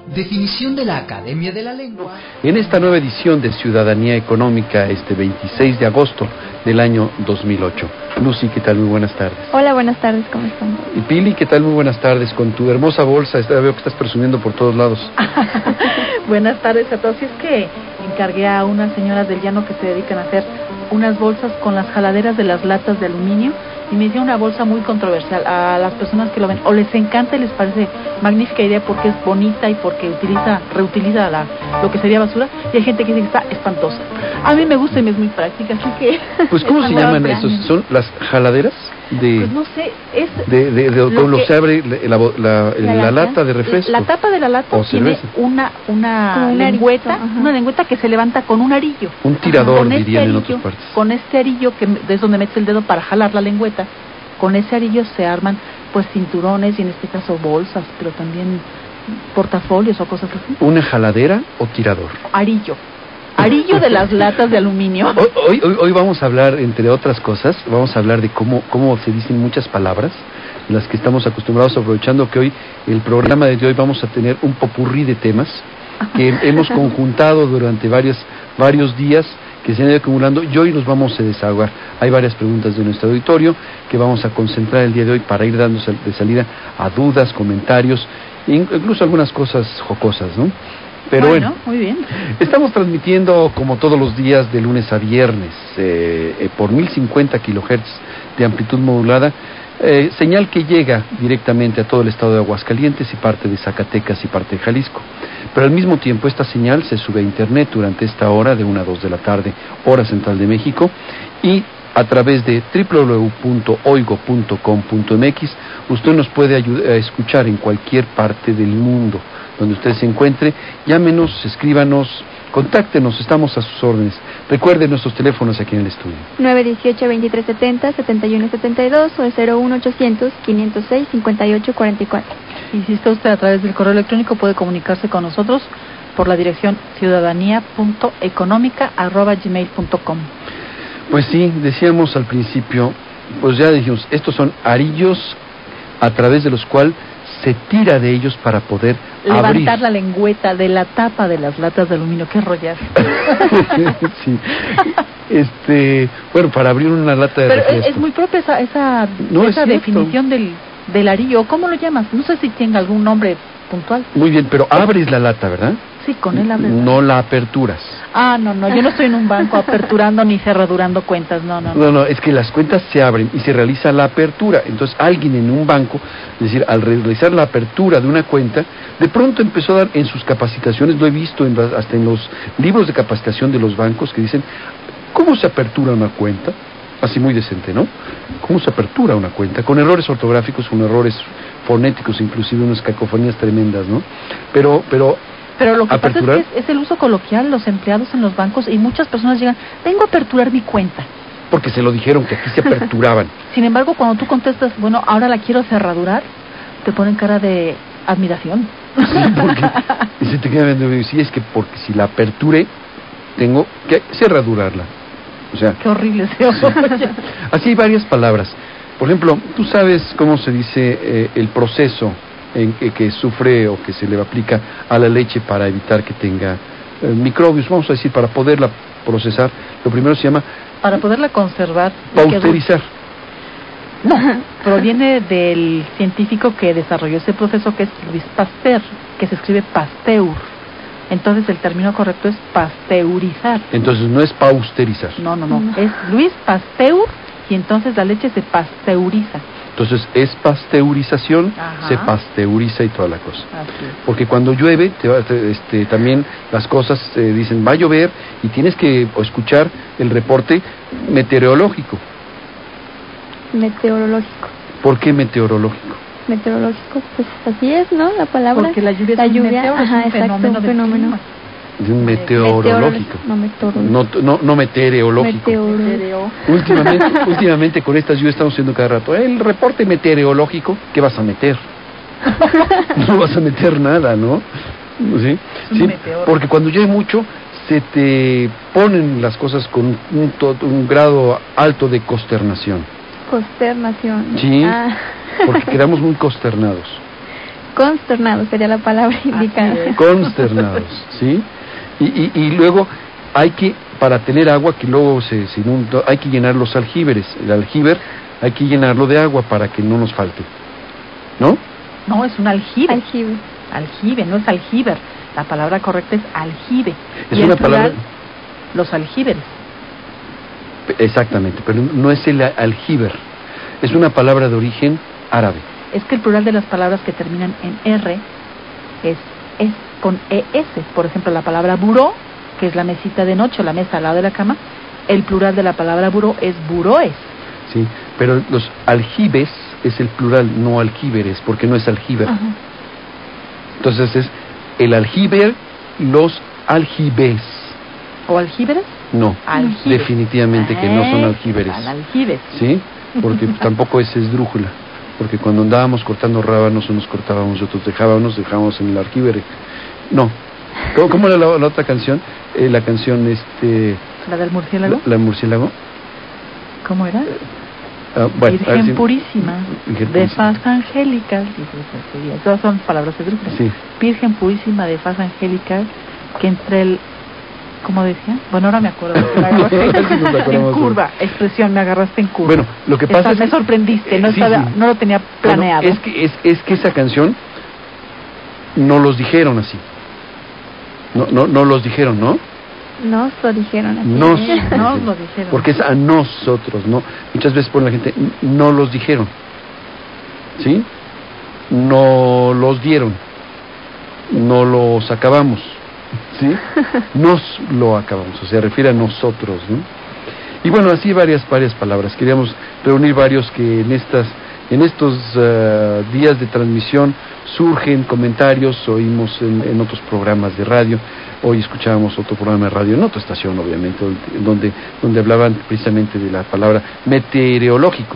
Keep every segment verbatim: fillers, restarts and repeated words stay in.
Definición de la Academia de la Lengua. En esta nueva edición de Ciudadanía Económica, este veintiséis de agosto del año dos mil ocho. Lucy, ¿qué tal? Muy buenas tardes. Hola, buenas tardes, ¿cómo están? Y Pili, ¿qué tal? Muy buenas tardes. Con tu hermosa bolsa, esta, veo que estás presumiendo por todos lados. Buenas tardes a todos. Y es que encargué a unas señoras del llano que se dedican a hacer unas bolsas con las jaladeras de las latas de aluminio, y me hicieron una bolsa muy controversial. A las personas que lo ven o les encanta y les parece magnífica idea porque es bonita y porque utiliza, reutiliza la, lo que sería basura, y hay gente que dice que está espantosa. A mí me gusta y me es muy práctica, así que... Pues ¿cómo se llaman esos? ¿Son las jaladeras? De, pues no sé, es... De, de, de, de con lo que se abre la, la, la, la, la lata de refresco. La tapa de la lata o tiene cerveza. una, una un lengüeta, arito, una lengüeta que se levanta con un arillo. Un tirador, con dirían este en arillo, otras partes. Con este arillo, que es donde metes el dedo para jalar la lengüeta, con ese arillo se arman pues cinturones y en este caso bolsas, pero también portafolios o cosas así. ¿Una jaladera o tirador? Arillo. Arillo de las latas de aluminio. Hoy, hoy, hoy vamos a hablar, entre otras cosas, vamos a hablar de cómo, cómo se dicen muchas palabras, las que estamos acostumbrados, aprovechando que hoy, el programa de hoy, vamos a tener un popurrí de temas que hemos conjuntado durante varios, varios días, que se han ido acumulando, y hoy nos vamos a desahogar. Hay varias preguntas de nuestro auditorio que vamos a concentrar el día de hoy para ir dando de salida a dudas, comentarios, incluso algunas cosas jocosas, ¿no? Pero bueno, bueno, muy bien. Estamos transmitiendo como todos los días de lunes a viernes eh, eh, por mil cincuenta kilohertz de amplitud modulada, eh, señal que llega directamente a todo el estado de Aguascalientes y parte de Zacatecas y parte de Jalisco. Pero al mismo tiempo esta señal se sube a internet durante esta hora de una a dos de la tarde, hora central de México, y a través de doble u doble u doble u punto oigo punto com punto m x usted nos puede ayudar a escuchar en cualquier parte del mundo donde usted se encuentre. Llámenos, escríbanos, contáctenos, estamos a sus órdenes. Recuerde nuestros teléfonos aquí en el estudio. nueve uno ocho, veintitrés setenta, setenta y uno setenta y dos o el cero uno ochocientos, quinientos seis, cincuenta y ocho cuarenta y cuatro. Y si está usted a través del correo electrónico, puede comunicarse con nosotros por la dirección ciudadanía punto económica arroba gmail punto com. Pues sí, decíamos al principio, pues ya dijimos, estos son arillos a través de los cuales se tira de ellos para poder levantar abrir. la lengüeta de la tapa de las latas de aluminio. ¡Qué rollar! Sí. Este, bueno, para abrir una lata de Pero refresco. es muy propia esa, esa, no, esa es definición del, del arillo. ¿Cómo lo llamas? No sé si tenga algún nombre puntual. Muy bien, pero abres la lata, ¿verdad? Sí, con él abres. No la aperturas. Ah, no, no, yo no estoy en un banco aperturando ni cerradurando cuentas, no, no, no. No, no, es que las cuentas se abren y se realiza la apertura. Entonces alguien en un banco, es decir, al realizar la apertura de una cuenta, de pronto empezó a dar en sus capacitaciones, lo he visto en las, hasta en los libros de capacitación de los bancos, que dicen, ¿cómo se apertura una cuenta? Así muy decente, ¿no? ¿Cómo se apertura una cuenta? Con errores ortográficos, con errores fonéticos, inclusive unas cacofonías tremendas, ¿no? Pero, pero... Pero lo que ¿aperturar? pasa es que es, es el uso coloquial, los empleados en los bancos, y muchas personas llegan, vengo a aperturar mi cuenta. Porque se lo dijeron, que aquí se aperturaban. Sin embargo, cuando tú contestas, bueno, ahora la quiero cerradurar, te ponen cara de admiración. Sí, porque y se te queda viendo, y sí, es que porque si la aperturé, tengo que cerradurarla. O sea... Qué horrible se oye. Así hay varias palabras. Por ejemplo, ¿tú sabes cómo se dice eh, el proceso en que, que sufre o que se le aplica a la leche para evitar que tenga eh, microbios? Vamos a decir, para poderla procesar, lo primero se llama... Para poderla conservar. Pausterizar. No, proviene del científico que desarrolló ese proceso, que es Luis Pasteur, que se escribe Pasteur. Entonces el término correcto es pasteurizar. Entonces no es pausterizar. No, no, no, es Luis Pasteur, y entonces la leche se pasteuriza. Entonces es pasteurización, Ajá. Se pasteuriza y toda la cosa. Así es. Porque cuando llueve, te va, te, este, también las cosas eh, dicen, va a llover, y tienes que escuchar el reporte meteorológico. Meteorológico. ¿Por qué meteorológico? Meteorológico, pues así es, ¿no? La palabra. Porque la lluvia la es un lluvia, meteoro, ajá, es un exacto, fenómeno un del fenómeno. clima. De un meteorológico. No, meteorológico. No, no, no meteorológico. Meteoro. Últimamente, últimamente con estas lluvias estamos haciendo cada rato el reporte meteorológico. ¿Qué vas a meter? No vas a meter nada, ¿no? ¿Sí? Sí, porque cuando llueve mucho se te ponen las cosas con un, un, un grado alto de consternación. Consternación. Sí, Ah. porque quedamos muy consternados. Consternados sería la palabra indicada. Consternados, ¿sí? Y, y, y luego hay que, para tener agua que luego se, se inunda, hay que llenar los aljíberes. El aljíber hay que llenarlo de agua para que no nos falte, ¿no? No, es un aljibe. Aljibe. Aljibe, no es aljíber. La palabra correcta es aljibe. Es y una el plural, palabra... los aljíberes. Exactamente, pero no es el aljíber. Es una palabra de origen árabe. Es que el plural de las palabras que terminan en R es, es con E S. Por ejemplo, la palabra buró, que es la mesita de noche, la mesa al lado de la cama, el plural de la palabra buró es buroes. Sí, pero los aljibes es el plural, no aljíberes, porque no es aljíber. Ajá. Entonces es el aljíber, los aljibes. ¿O aljíberes? No, Aljibes. definitivamente que no son Eh, aljíberes. al aljibes. ¿Sí? Porque tampoco es esdrújula. Porque cuando andábamos cortando rábanos, unos cortábamos, otros dejábamos, dejábamos en el aljíbere. No. ¿Cómo, cómo era la, la otra canción? Eh, la canción, este... ¿La del murciélago? La, la murciélago. ¿Cómo era? Ah, bueno, a ver Virgen si- purísima, Virgen de purísima. faz angélica. Sí, sí, sí, sí, todas son palabras esdrújulas. Sí. Virgen purísima, de faz angélica, que entre el... ¿Cómo decía? Bueno, ahora me acuerdo. Me agarraste A ver si nos en acordamos. curva, expresión, me agarraste en curva. Bueno, lo que pasa Esta- es me que- sorprendiste, no, eh, sí, estaba, sí. no lo tenía planeado. Bueno, es que es, es que esa canción no los dijeron así. No, no, no los dijeron, ¿no? Nos lo dijeron aquí. Nos, Nos lo dijeron. Porque es a nosotros, ¿no? Muchas veces pone la gente, "N- no los dijeron", ¿sí? No los dieron, no los acabamos, ¿sí? Nos lo acabamos, o sea, refiere a nosotros, ¿no? Y bueno, así varias, varias palabras. Queríamos reunir varios que en estas, en estos uh, días de transmisión surgen comentarios, oímos en, en otros programas de radio. Hoy escuchábamos otro programa de radio en otra estación, obviamente, donde, donde hablaban precisamente de la palabra meteorológico.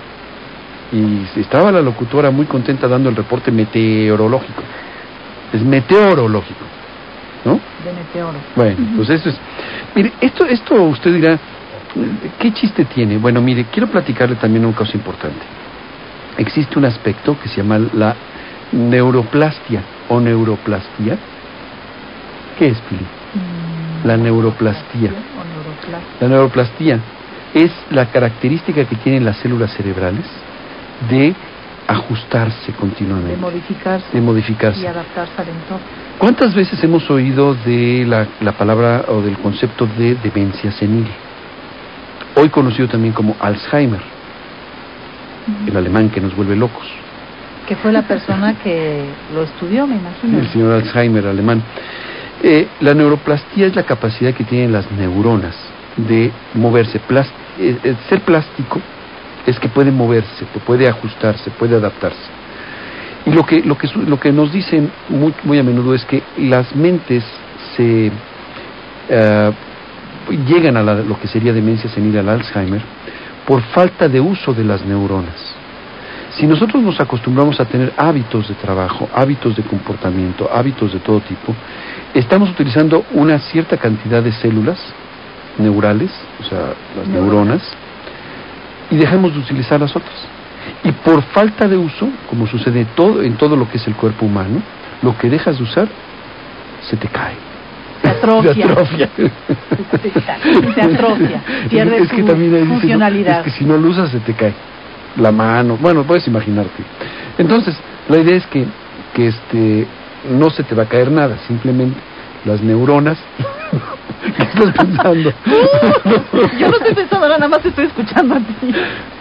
Y estaba la locutora muy contenta dando el reporte meteorológico. Es meteorológico, ¿no? De meteoro. Bueno, pues eso es. Mire, esto, esto usted dirá, ¿qué chiste tiene? Bueno, mire, quiero platicarle también una cosa importante. Existe un aspecto que se llama la neuroplastia o neuroplastía. ¿Qué es, Pili? Mm, La neuroplastía. o neuroplastía. La neuroplastía es la característica que tienen las células cerebrales de ajustarse continuamente, De modificarse. de modificarse. Y adaptarse al entorno. ¿Cuántas veces hemos oído de la, la palabra o del concepto de demencia senil? Hoy conocido también como Alzheimer, el alemán que nos vuelve locos. Que fue la persona que lo estudió, me imagino. El señor Alzheimer alemán. Eh, la neuroplastía es la capacidad que tienen las neuronas de moverse. Plast eh, eh, ser plástico es que puede moverse, puede ajustarse, puede adaptarse. Y lo que, lo que, lo que nos dicen muy, muy a menudo es que las mentes se uh, llegan a la, lo que sería demencia senil, al Alzheimer, por falta de uso de las neuronas. Si nosotros nos acostumbramos a tener hábitos de trabajo, hábitos de comportamiento, hábitos de todo tipo, estamos utilizando una cierta cantidad de células neurales, o sea, las neuronas, y dejamos de utilizar las otras. Y por falta de uso, como sucede todo, en todo lo que es el cuerpo humano, lo que dejas de usar, se te cae. Se atrofia. Se atrofia. Se atrofia. Pierde es que su también ahí dice, ¿no? funcionalidad. Es que si no lo usas, se te cae. La mano, bueno, puedes imaginarte. Entonces, la idea es que, que este, no se te va a caer nada, simplemente las neuronas. ¿Qué estás pensando? Yo no estoy pensando, nada más estoy escuchando a ti.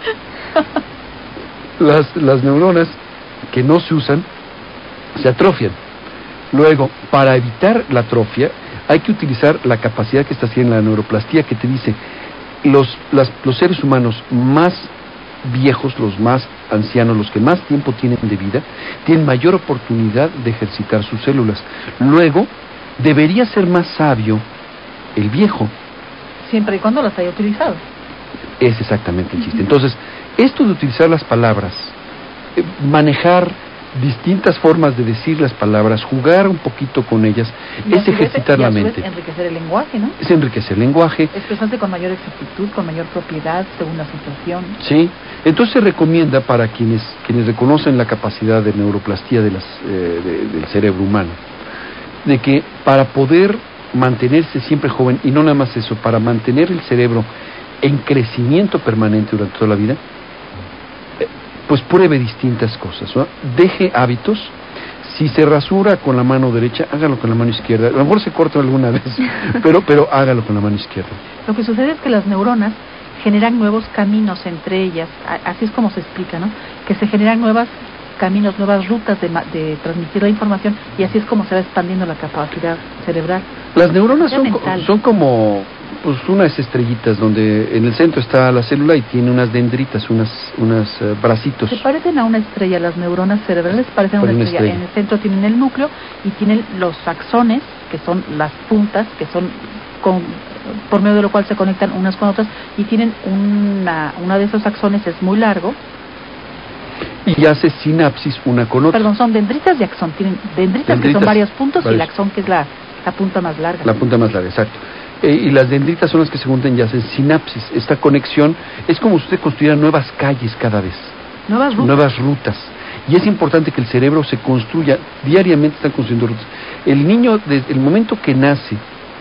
Las, las neuronas que no se usan se atrofian. Luego, para evitar la atrofia, hay que utilizar la capacidad que está haciendo la neuroplastía, que te dice, los, las, los seres humanos más viejos, los más ancianos, los que más tiempo tienen de vida, tienen mayor oportunidad de ejercitar sus células. Luego, debería ser más sabio el viejo. Siempre y cuando las haya utilizado. Es exactamente el chiste. Entonces, esto de utilizar las palabras, eh, manejar distintas formas de decir las palabras, jugar un poquito con ellas, Y es a su vez- ejercitar y a la su vez mente, enriquecer el lenguaje, ¿no? es enriquecer el lenguaje, Expresarse con mayor exactitud, con mayor propiedad, según la situación. ¿sí? Entonces se recomienda para quienes quienes reconocen la capacidad de neuroplastía de las, eh, de- del cerebro humano, de que para poder mantenerse siempre joven, y no nada más eso, para mantener el cerebro en crecimiento permanente durante toda la vida, eh, pues pruebe distintas cosas, ¿no? Deje hábitos. Si se rasura con la mano derecha, hágalo con la mano izquierda. A lo mejor se corta alguna vez, pero, pero hágalo con la mano izquierda. Lo que sucede es que las neuronas generan nuevos caminos entre ellas, a- así es como se explica, ¿no? Que se generan nuevos caminos, nuevas rutas de, ma- de transmitir la información, y así es como se va expandiendo la capacidad cerebral. Las neuronas son, co- Mental. son como pues, unas estrellitas donde en el centro está la célula y tiene unas dendritas, unas, unas eh, bracitos. Se parecen a una estrella, las neuronas cerebrales parecen a una Parecen una estrella. estrella. En el centro tienen el núcleo y tienen los axones, que son las puntas, que son con, por medio de lo cual se conectan unas con otras, y tienen una, una de esos axones es muy largo. Y hace sinapsis una con otra. Perdón, son dendritas y axón. Tienen dendritas, que Dendritas, son varios puntos, y el varios. axón, que es la, la punta más larga. La punta más larga, exacto. Eh, y las dendritas son las que se juntan y hacen sinapsis. Esta conexión es como si usted construyera nuevas calles cada vez, Nuevas rutas. nuevas rutas. Y es importante que el cerebro se construya, diariamente están construyendo rutas. El niño, desde el momento que nace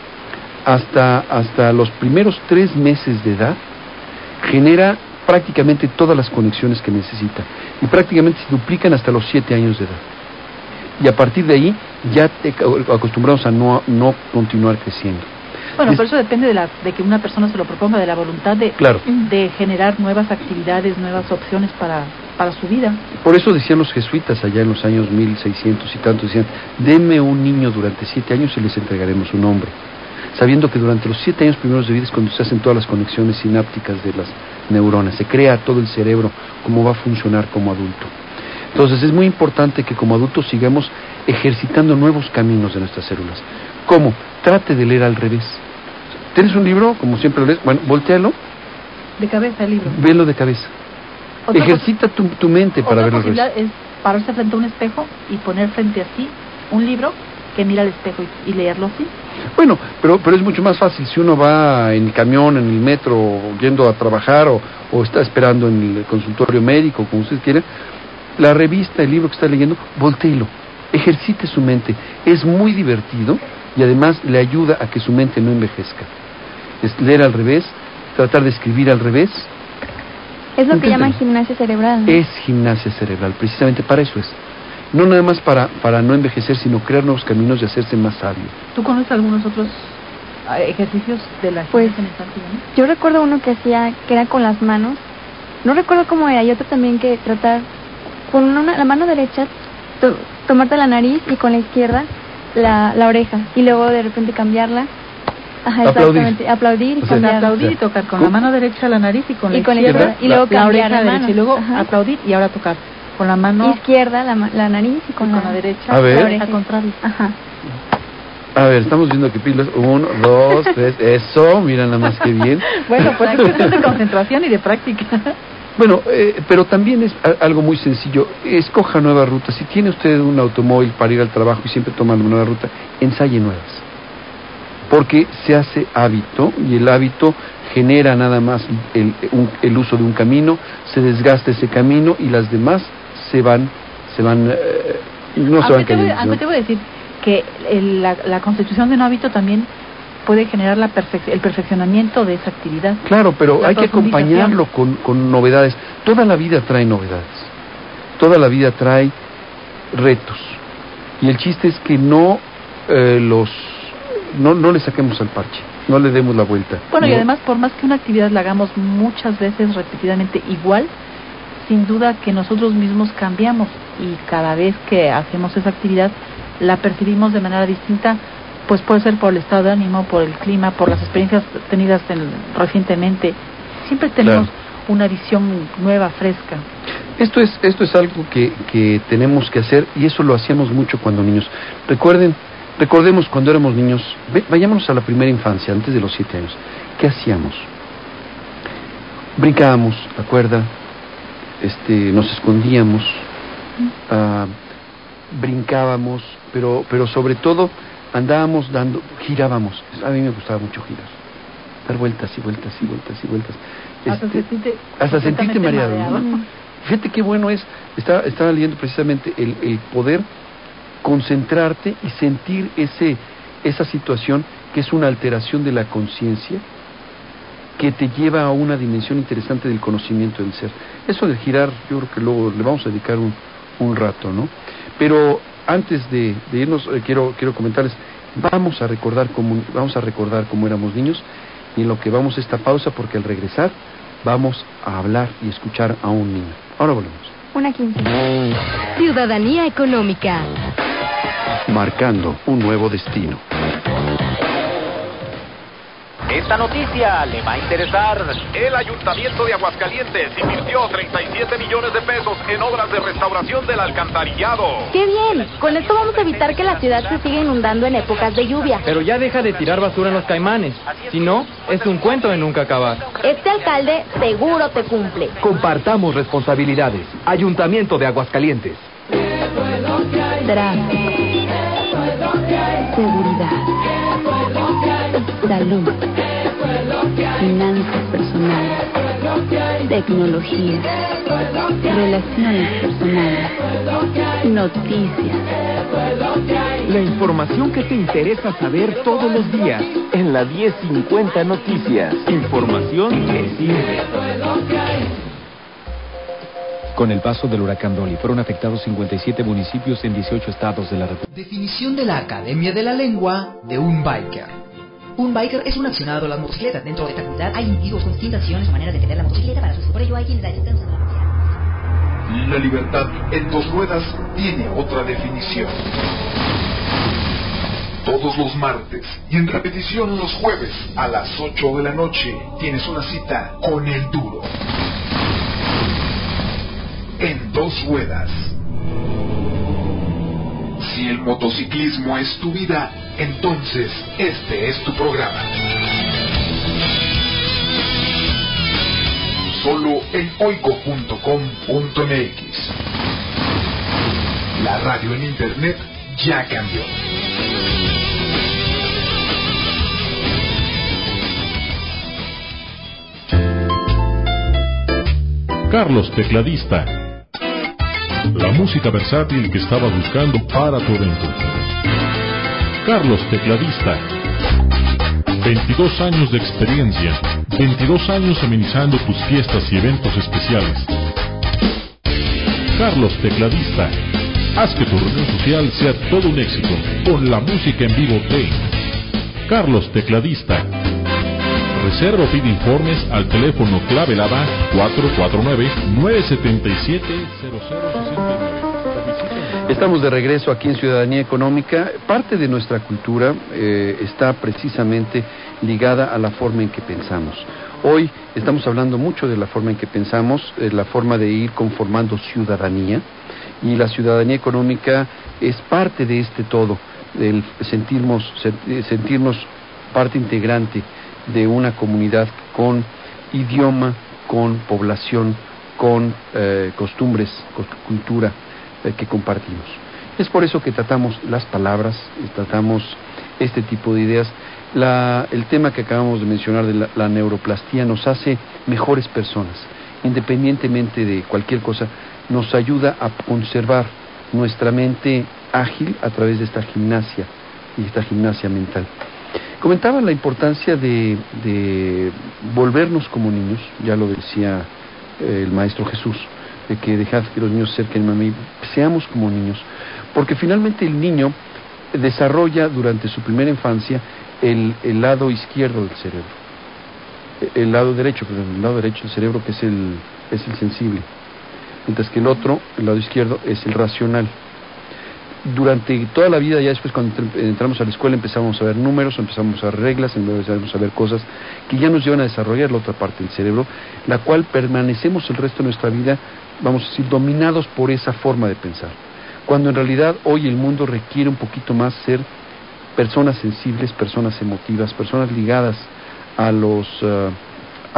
hasta, hasta los primeros tres meses de edad, genera prácticamente todas las conexiones que necesita. Y prácticamente se duplican hasta los siete años de edad. Y a partir de ahí ya te acostumbramos a no, no continuar creciendo. Bueno, Es- pero eso depende de, la, de que una persona se lo proponga, de la voluntad de, Claro. de generar nuevas actividades, nuevas opciones para, para su vida. Por eso decían los jesuitas allá en los años mil seiscientos y tantos, decían, denme un niño durante siete años y les entregaremos un hombre. Sabiendo que durante los siete años primeros de vida es cuando se hacen todas las conexiones sinápticas de las neuronas, se crea todo el cerebro, cómo va a funcionar como adulto. Entonces es muy importante que como adultos sigamos ejercitando nuevos caminos de nuestras células. ¿Cómo? Trate de leer al revés. ¿Tienes un libro? Como siempre lo lees, bueno, voltealo, De cabeza el libro. velo de cabeza. Otra Ejercita tu, tu mente Otra para verlo al revés. posibilidad es pararse frente a un espejo y poner frente a sí un libro que mira al espejo y, y leerlo así. Bueno, pero, pero es mucho más fácil si uno va en el camión, en el metro, yendo a trabajar o, o está esperando en el consultorio médico, como usted quiera, la revista, el libro que está leyendo, voltéelo, ejercite su mente. Es muy divertido y además le ayuda a que su mente no envejezca. Es leer al revés, tratar de escribir al revés, Es lo que Inténtelo. llaman gimnasia cerebral, ¿no? es gimnasia cerebral, precisamente para eso es. No nada más para, para no envejecer, sino crear nuevos caminos y hacerse más sabio. ¿Tú conoces algunos otros ah, ejercicios de la Pues, gimnasia mental que llaman? Yo recuerdo uno que hacía, que era con las manos. No recuerdo cómo era. Y otro también que tratar con una, la mano derecha, to- tomarte la nariz y con la izquierda la, la oreja. Y luego de repente cambiarla. Ajá, Aplaudir. exactamente. Aplaudir y O sea, O sea, cambiar. aplaudir y tocar con la ¿Cómo? mano derecha la nariz y con la Y con la izquierda, izquierda. Y luego la cambiar oreja la derecha. mano. Y luego Ajá. aplaudir y ahora tocar con la mano Izquierda la, ma- la nariz y con, y con la derecha A ver. la oreja contraria. Ajá. A ver, estamos viendo que pilas, uno, dos, tres, eso, mira nada más que bien. Bueno, pues es cuestión de concentración y de práctica. Bueno, eh, pero también es a- algo muy sencillo. Escoja nuevas rutas. Si tiene usted un automóvil para ir al trabajo y siempre toma una nueva ruta, ensaye nuevas. Porque se hace hábito y el hábito genera nada más el, un- el uso de un camino, se desgasta ese camino y las demás se van, se van, eh, no se van Aunque te, voy, cayendo. aunque te voy a decir que el- la, la constitución de un hábito también puede generar la perfec- el perfeccionamiento de esa actividad. Claro, pero La hay que profundización. acompañarlo con, con novedades. Toda la vida trae novedades. Toda la vida trae retos. Y el chiste es que no eh, los no, no le saquemos al parche, no le demos la vuelta. Bueno, y No. además, por más que una actividad la hagamos muchas veces repetidamente igual, sin duda que nosotros mismos cambiamos y cada vez que hacemos esa actividad la percibimos de manera distinta, pues puede ser por el estado de ánimo, por el clima, por las experiencias tenidas en- recientemente. Siempre tenemos Claro. una visión nueva, fresca. Esto es, esto es algo que, que tenemos que hacer y eso lo hacíamos mucho cuando niños. Recuerden, recordemos cuando éramos niños, ve- vayámonos a la primera infancia, antes de los siete años. ¿Qué hacíamos? Brincábamos, la cuerda, este, nos escondíamos, uh, brincábamos, pero, pero sobre todo andábamos dando, girábamos. A mí me gustaba mucho girar, dar vueltas y vueltas y vueltas y vueltas. Hasta Este, sentirte, hasta sentirte mareado, mareado. ¿no? Fíjate qué bueno es, estaba, estaba leyendo precisamente el, el poder concentrarte y sentir ese, esa situación que es una alteración de la conciencia que te lleva a una dimensión interesante del conocimiento del ser. Eso de girar, yo creo que luego le vamos a dedicar un, un rato, ¿no? Pero antes de, de irnos, eh, quiero, quiero comentarles, vamos a recordar cómo, vamos a recordar cómo éramos niños, y en lo que vamos a esta pausa, porque al regresar vamos a hablar y escuchar a un niño. Ahora volvemos. Una quince. Ciudadanía económica. Marcando un nuevo destino. Esta noticia le va a interesar. El Ayuntamiento de Aguascalientes invirtió treinta y siete millones de pesos en obras de restauración del alcantarillado. ¡Qué bien! Con esto vamos a evitar que la ciudad se siga inundando en épocas de lluvia. Pero ya deja de tirar basura en los Caimanes. Si no, es un cuento de nunca acabar. Este alcalde seguro te cumple. Compartamos responsabilidades. Ayuntamiento de Aguascalientes. Tráfico. Seguridad. Salud. Finanzas personales. Tecnología. Relaciones personales. Noticias. La información que te interesa saber todos los días en la diez cincuenta Noticias. Información que sirve. Con el paso del huracán Dolly fueron afectados cincuenta y siete municipios en dieciocho estados de la República. Definición de la Academia de la Lengua de un biker. Un biker es un aficionado a las motocicletas. Dentro de esta comunidad hay individuos con distintas acciones o maneras de entender la motocicleta para sus usos. Por ello hay quienes la disfrutan usando la motocicleta. La libertad en dos ruedas tiene otra definición. Todos los martes y en repetición los jueves a las ocho de la noche tienes una cita con el duro. En dos ruedas. Si el motociclismo es tu vida, entonces este es tu programa. Solo en oigo punto com punto m x. La radio en internet ya cambió. Carlos Tecladista. La música versátil que estaba buscando para tu evento. Carlos Tecladista. veintidós años de experiencia. veintidós años amenizando tus fiestas y eventos especiales. Carlos Tecladista. Haz que tu reunión social sea todo un éxito con la música en vivo de Carlos Tecladista. Reserva o pide informes al teléfono clave Lava cuatro cuatro nueve, nueve siete siete, cero cero seis nueve. Estamos de regreso aquí en Ciudadanía Económica. Parte de nuestra cultura eh, está precisamente ligada a la forma en que pensamos. Hoy estamos hablando mucho de la forma en que pensamos, eh, la forma de ir conformando ciudadanía, y la ciudadanía económica es parte de este todo, el sentirnos, sentirnos parte integrante de una comunidad con idioma, con población, con eh, costumbres, cultura eh, que compartimos. Es por eso que tratamos las palabras, tratamos este tipo de ideas. La, el tema que acabamos de mencionar de la, la neuroplastía nos hace mejores personas, independientemente de cualquier cosa, nos ayuda a conservar nuestra mente ágil a través de esta gimnasia y esta gimnasia mental. Comentaba la importancia de, de volvernos como niños, ya lo decía eh, el Maestro Jesús, de que dejad que los niños se acerquen a mí, seamos como niños, porque finalmente el niño desarrolla durante su primera infancia el, el lado izquierdo del cerebro, el lado derecho, perdón, el lado derecho del cerebro, que es el, es el sensible, mientras que el otro, el lado izquierdo, es el racional. Durante toda la vida, ya después cuando entramos a la escuela, empezamos a ver números, empezamos a ver reglas, empezamos a ver cosas que ya nos llevan a desarrollar la otra parte del cerebro, la cual permanecemos el resto de nuestra vida, vamos a decir, dominados por esa forma de pensar. Cuando en realidad hoy el mundo requiere un poquito más ser personas sensibles, personas emotivas, personas ligadas a los uh,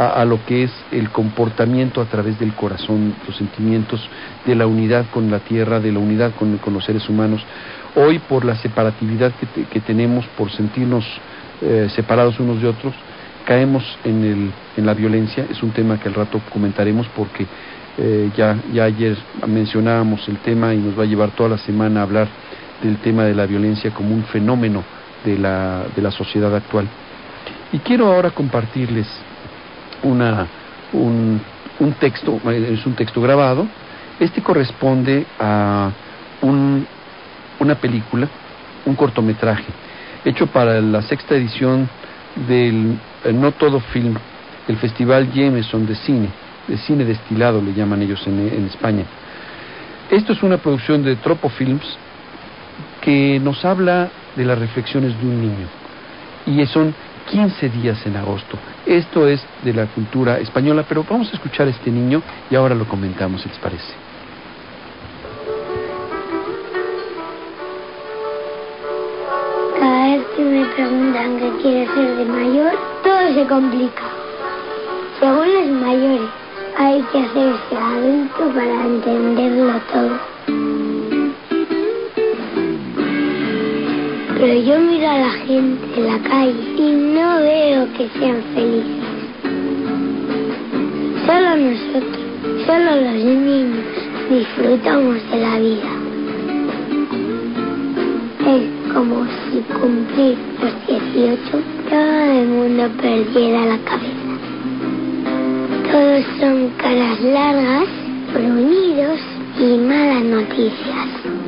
a, a lo que es el comportamiento a través del corazón, los sentimientos de la unidad con la tierra, de la unidad con, con los seres humanos. Hoy, por la separatividad que, te, que tenemos, por sentirnos eh, separados unos de otros, caemos en, el, en la violencia. Es un tema que al rato comentaremos porque eh, ya, ya ayer mencionábamos el tema y nos va a llevar toda la semana a hablar del tema de la violencia como un fenómeno de la, de la sociedad actual. Y quiero ahora compartirles una, un, un texto, es un texto grabado. Este corresponde a un, una película, un cortometraje, hecho para la sexta edición del eh, No Todo Film, del Festival Jameson de cine, de cine destilado le llaman ellos en, en España. Esto es una producción de Tropo Films que nos habla de las reflexiones de un niño, y son quince días en agosto. Esto es de la cultura española, pero vamos a escuchar a este niño y ahora lo comentamos, si les parece. Cada vez que me preguntan qué quiero ser de mayor, todo se complica. Según los mayores, hay que hacerse adulto para entenderlo todo. Pero yo miro a la gente en la calle y no veo que sean felices. Solo nosotros, solo los niños, disfrutamos de la vida. Es como si cumplir los dieciocho todo el mundo perdiera la cabeza. Todos son caras largas, gruñidos y malas noticias.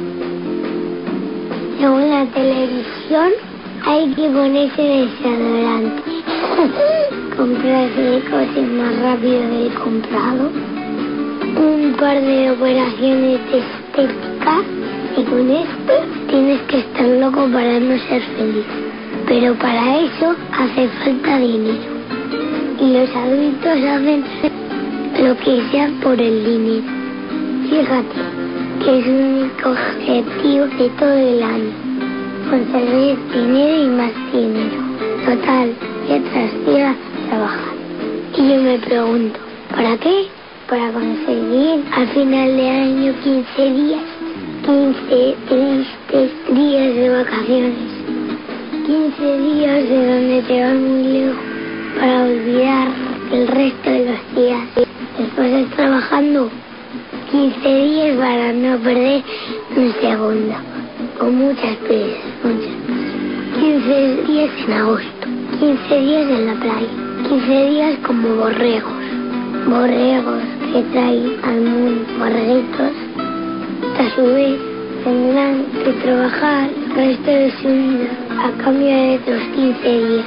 Según la televisión, hay que ponerse desodorante, comprarse coches más rápido del comprado, un par de operaciones de estética, y con esto tienes que estar loco para no ser feliz. Pero para eso hace falta dinero. Y los adultos hacen lo que sea por el dinero. Fíjate que es el único objetivo de todo el año: conseguir dinero y más dinero. Total, día tras día trabajar. Y yo me pregunto, ¿para qué? Para conseguir al final de año quince días, quince tristes días de vacaciones, quince días de donde te vas muy lejos para olvidar el resto de los días. Después de trabajando quince días para no perder un segundo, con muchas prisas, muchas prisas. quince días en agosto, quince días en la playa, quince días como borregos, borregos que traen al mundo borreguitos, que a su vez tendrán que trabajar el resto de su vida a cambio de otros quince días.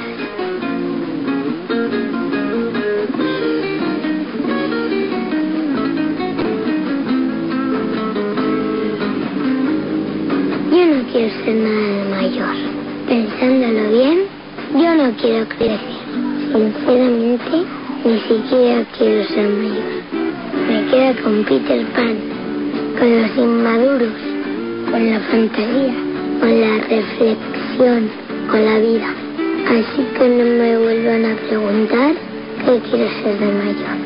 Yo no quiero ser nada de mayor. Pensándolo bien, yo no quiero crecer. Sinceramente, ni siquiera quiero ser mayor. Me quedo con Peter Pan, con los inmaduros, con la fantasía, con la reflexión, con la vida. Así que no me vuelvan a preguntar qué quiero ser de mayor.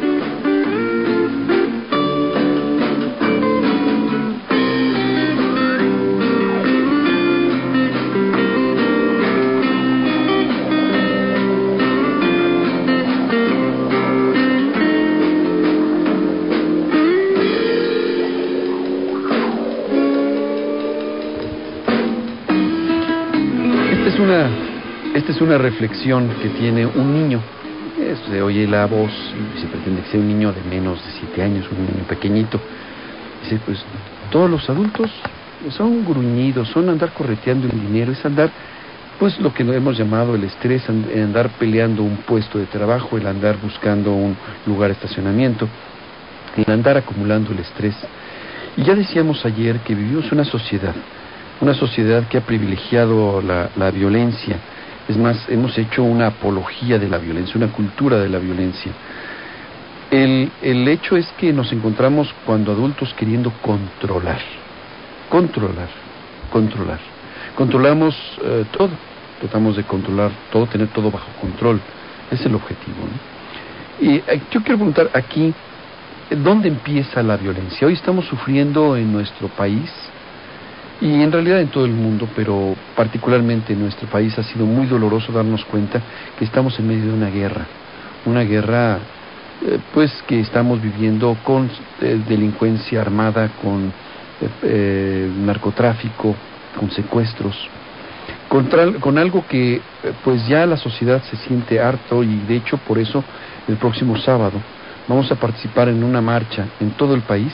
Una, esta es una reflexión que tiene un niño. Se oye la voz y se pretende que sea un niño de menos de siete años, un niño pequeñito. Dice, pues todos los adultos son gruñidos, son andar correteando el dinero, es andar, pues lo que hemos llamado el estrés, andar peleando un puesto de trabajo, el andar buscando un lugar de estacionamiento, el andar acumulando el estrés. Y ya decíamos ayer que vivimos una sociedad una sociedad que ha privilegiado la, la violencia. Es más, hemos hecho una apología de la violencia, una cultura de la violencia. El, el hecho es que nos encontramos cuando adultos queriendo controlar, controlar, controlar. Controlamos eh, todo, tratamos de controlar todo, tener todo bajo control. Es el objetivo, ¿no? Y eh, yo quiero preguntar aquí, ¿dónde empieza la violencia? Hoy estamos sufriendo en nuestro país, y en realidad en todo el mundo, pero particularmente en nuestro país ha sido muy doloroso darnos cuenta que estamos en medio de una guerra, una guerra eh, pues que estamos viviendo con eh, delincuencia armada, con eh, eh, narcotráfico, con secuestros, contra, con algo que eh, pues ya la sociedad se siente harto, y de hecho por eso el próximo sábado vamos a participar en una marcha en todo el país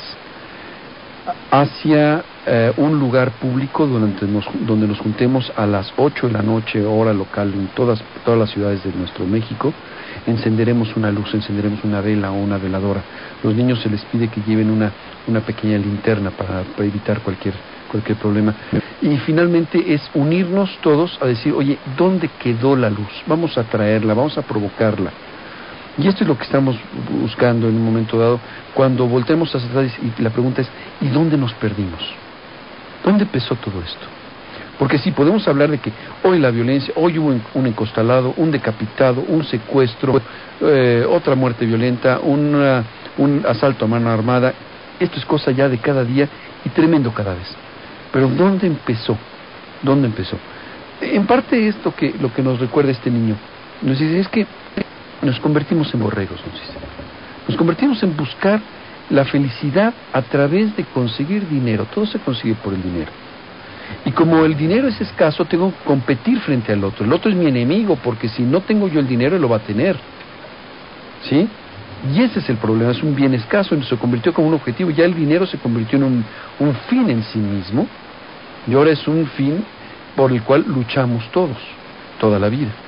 hacia eh, un lugar público donde nos, donde nos juntemos a las ocho de la noche, hora local, en todas, todas las ciudades de nuestro México. Encenderemos una luz, encenderemos una vela o una veladora. Los niños se les pide que lleven una, una pequeña linterna para, para evitar cualquier, cualquier problema. Y finalmente es unirnos todos a decir, oye, ¿dónde quedó la luz? Vamos a traerla, vamos a provocarla. Y esto es lo que estamos buscando en un momento dado, cuando voltemos hacia atrás y la pregunta es, ¿y dónde nos perdimos? ¿Dónde empezó todo esto? Porque sí, podemos hablar de que hoy la violencia, hoy hubo un encostalado, un decapitado, un secuestro, eh, otra muerte violenta, una, un asalto a mano armada. Esto es cosa ya de cada día y tremendo cada vez. Pero ¿dónde empezó? ¿Dónde empezó? En parte esto que lo que nos recuerda este niño, nos dice, es que nos convertimos en borregos, nos dice. Nos convertimos en buscar la felicidad a través de conseguir dinero. Todo se consigue por el dinero. Y como el dinero es escaso, tengo que competir frente al otro. El otro es mi enemigo, porque si no tengo yo el dinero, él lo va a tener. ¿Sí? Y ese es el problema, es un bien escaso, entonces se convirtió como un objetivo. Ya el dinero se convirtió en un, un fin en sí mismo, y ahora es un fin por el cual luchamos todos, toda la vida.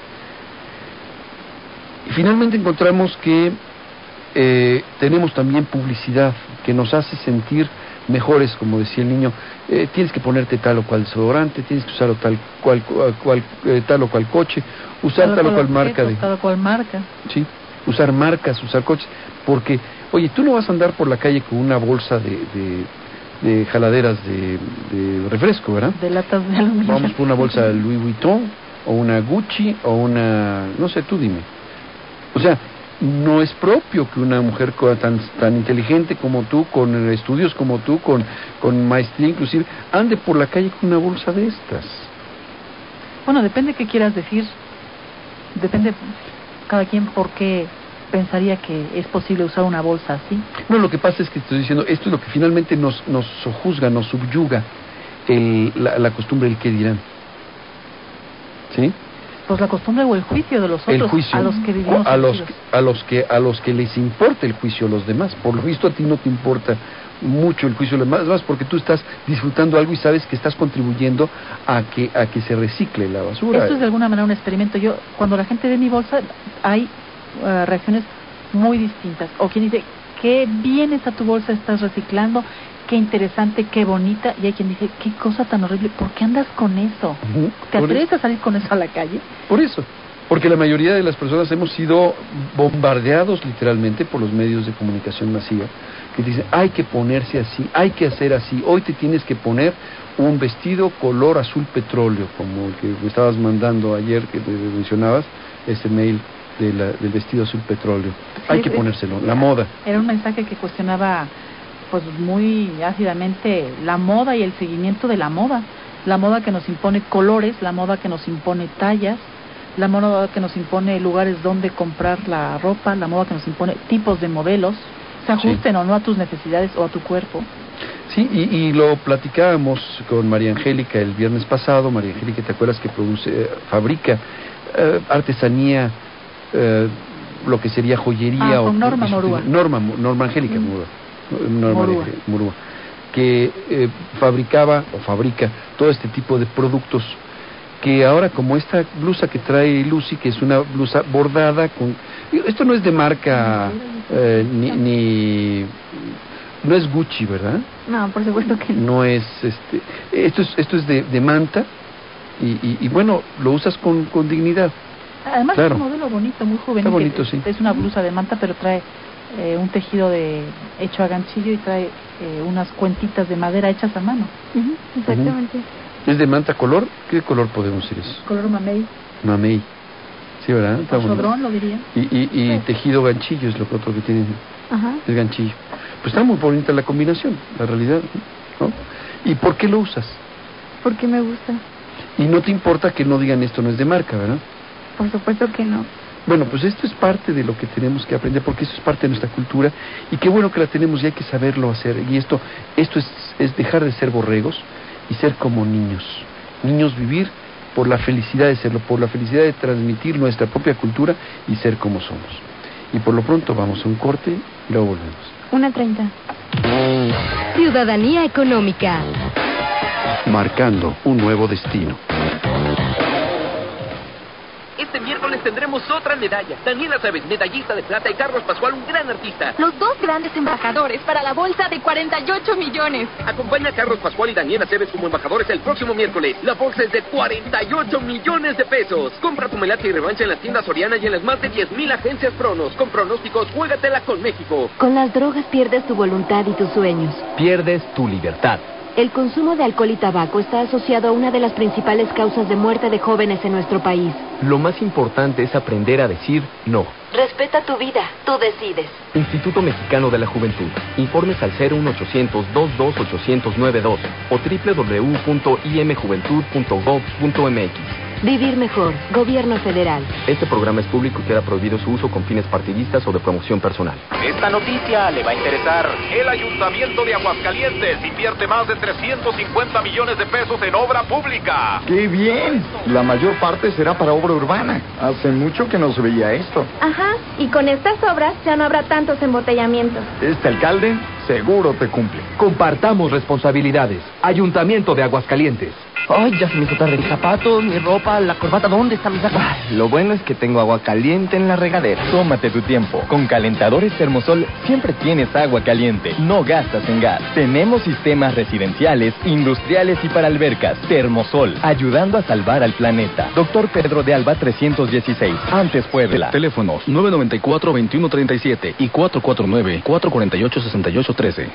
Y finalmente encontramos que eh, tenemos también publicidad que nos hace sentir mejores, como decía el niño, eh, tienes que ponerte tal o cual desodorante, tienes que usar tal cual, cual, eh, tal o cual coche, usar tal, tal o cual objetos, marca de... Tal o cual marca. Sí, usar marcas, usar coches, porque, oye, tú no vas a andar por la calle con una bolsa de, de, de jaladeras de, de refresco, ¿verdad? De latas de aluminio. Vamos por una bolsa de Louis Vuitton, o una Gucci, o una... no sé, tú dime. O sea, no es propio que una mujer tan, tan inteligente como tú, con estudios como tú, con, con maestría inclusive, ande por la calle con una bolsa de estas. Bueno, depende qué quieras decir. Depende cada quien por qué pensaría que es posible usar una bolsa así. No, lo que pasa es que estoy diciendo, esto es lo que finalmente nos, nos sojuzga, nos subyuga el, la, la costumbre del qué dirán. ¿Sí? Pues la costumbre o el juicio de los otros, el juicio, a los que vivimos a los, a los que a los que les importa el juicio a los demás. Por lo visto a ti no te importa mucho el juicio de los demás, porque tú estás disfrutando algo y sabes que estás contribuyendo a que a que se recicle la basura. Esto es de alguna manera un experimento. Yo, cuando la gente ve mi bolsa, hay uh, reacciones muy distintas. O quien dice, qué bien está tu bolsa, estás reciclando, qué interesante, qué bonita. Y hay quien dice, qué cosa tan horrible, ¿por qué andas con eso? Uh-huh. ¿Te atreves a salir con eso a la calle? Por eso, porque la mayoría de las personas hemos sido bombardeados literalmente por los medios de comunicación masiva, que dicen, hay que ponerse así, hay que hacer así, hoy te tienes que poner un vestido color azul petróleo, como el que me estabas mandando ayer, que te mencionabas, ese mail de la, del vestido azul petróleo. Sí, hay que ponérselo, la moda. Era un mensaje que cuestionaba pues muy ácidamente la moda y el seguimiento de la moda. La moda que nos impone colores, la moda que nos impone tallas, la moda que nos impone lugares donde comprar la ropa, la moda que nos impone tipos de modelos, se ajusten sí. o no a tus necesidades o a tu cuerpo. Sí, y, y lo platicábamos con María Angélica el viernes pasado. María Angélica, ¿te acuerdas que produce, eh, fabrica eh, artesanía, eh, lo que sería joyería? Ah, con o, Norma o, Morúa. Norma, Norma Angélica mm. Morúa. Norma Morúa. Morúa, que eh, fabricaba o fabrica todo este tipo de productos, que ahora, como esta blusa que trae Lucy, que es una blusa bordada con... Esto no es de marca eh, ni, ni no es Gucci, ¿verdad? No, por supuesto que no. No es este, esto es esto es de, de manta y, y, y bueno, lo usas con, con dignidad. Además claro. Es un modelo bonito, muy juvenil. Está bonito, es, sí. Es una blusa de manta, pero trae eh, un tejido de hecho a ganchillo y trae eh, unas cuentitas de madera hechas a mano. Uh-huh, exactamente. Uh-huh. ¿Es de manta color? ¿Qué color podemos decir eso? Color mamey. Mamey. Sí, ¿verdad? Está bonito. Sodrón, lo diría. Y, y, y sí. Tejido ganchillo es lo que otro que tiene. Ajá. El ganchillo. Pues está muy bonita la combinación, la realidad, ¿no? ¿Y por qué lo usas? Porque me gusta. Y no te importa que no digan esto no es de marca, ¿verdad? Por supuesto que no. Bueno, pues esto es parte de lo que tenemos que aprender, porque eso es parte de nuestra cultura, y qué bueno que la tenemos y hay que saberlo hacer. Y esto, esto es, es dejar de ser borregos y ser como niños. Niños vivir por la felicidad de serlo, por la felicidad de transmitir nuestra propia cultura y ser como somos. Y por lo pronto vamos a un corte y luego volvemos. Una treinta. Ciudadanía económica. Marcando un nuevo destino. Este miércoles tendremos otra medalla. Daniela Cebes, medallista de plata, y Carlos Pascual, un gran artista. Los dos grandes embajadores para la bolsa de cuarenta y ocho millones. Acompaña a Carlos Pascual y Daniela Cebes como embajadores el próximo miércoles. La bolsa es de cuarenta y ocho millones de pesos. Compra tu melate y revancha en las tiendas Soriana y en las más de diez mil agencias Cronos. Con pronósticos, juégatela con México. Con las drogas pierdes tu voluntad y tus sueños. Pierdes tu libertad. El consumo de alcohol y tabaco está asociado a una de las principales causas de muerte de jóvenes en nuestro país. Lo más importante es aprender a decir no. Respeta tu vida, tú decides. Instituto Mexicano de la Juventud. Informes al cero uno ochocientos dos dos ochocientos noventa y dos o doble u doble u doble u punto i m juventud punto gov punto m x. Vivir mejor. Gobierno federal. Este programa es público y queda prohibido su uso con fines partidistas o de promoción personal. Esta noticia le va a interesar. El Ayuntamiento de Aguascalientes invierte más de trescientos cincuenta millones de pesos en obra pública. ¡Qué bien! La mayor parte será para obra urbana. Hace mucho que no se veía esto. Ajá, y con estas obras ya no habrá tantos embotellamientos. Este alcalde seguro te cumple. Compartamos responsabilidades. Ayuntamiento de Aguascalientes. Ay, ya se me hizo tarde. Mis zapatos, mi ropa, la corbata. ¿Dónde está mi saco? Lo bueno es que tengo agua caliente en la regadera. Tómate tu tiempo. Con calentadores Termosol siempre tienes agua caliente. No gastas en gas. Tenemos sistemas residenciales, industriales y para albercas. Termosol, ayudando a salvar al planeta. Doctor Pedro de Alba trescientos dieciséis. Antes Puebla. Teléfonos nueve nueve cuatro, veintiuno treinta y siete y cuatro cuatro nueve, cuatro cuatro ocho, sesenta y ocho trece.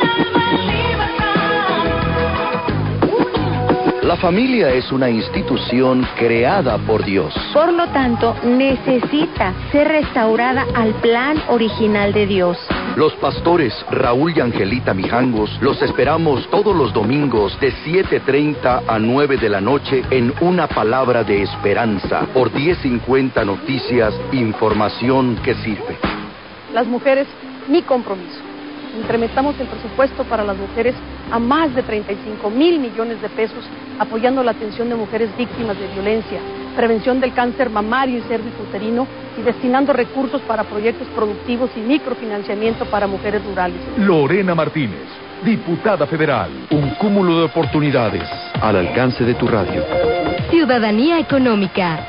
La familia es una institución creada por Dios. Por lo tanto, necesita ser restaurada al plan original de Dios. Los pastores Raúl y Angelita Mijangos los esperamos todos los domingos de siete treinta a nueve de la noche en Una Palabra de Esperanza por diez cincuenta Noticias, información que sirve. Las mujeres, mi compromiso. Incrementamos el presupuesto para las mujeres a más de treinta y cinco mil millones de pesos, apoyando la atención de mujeres víctimas de violencia, prevención del cáncer mamario y cervicuterino y destinando recursos para proyectos productivos y microfinanciamiento para mujeres rurales. Lorena Martínez, diputada federal. Un cúmulo de oportunidades al alcance de tu radio. Ciudadanía económica.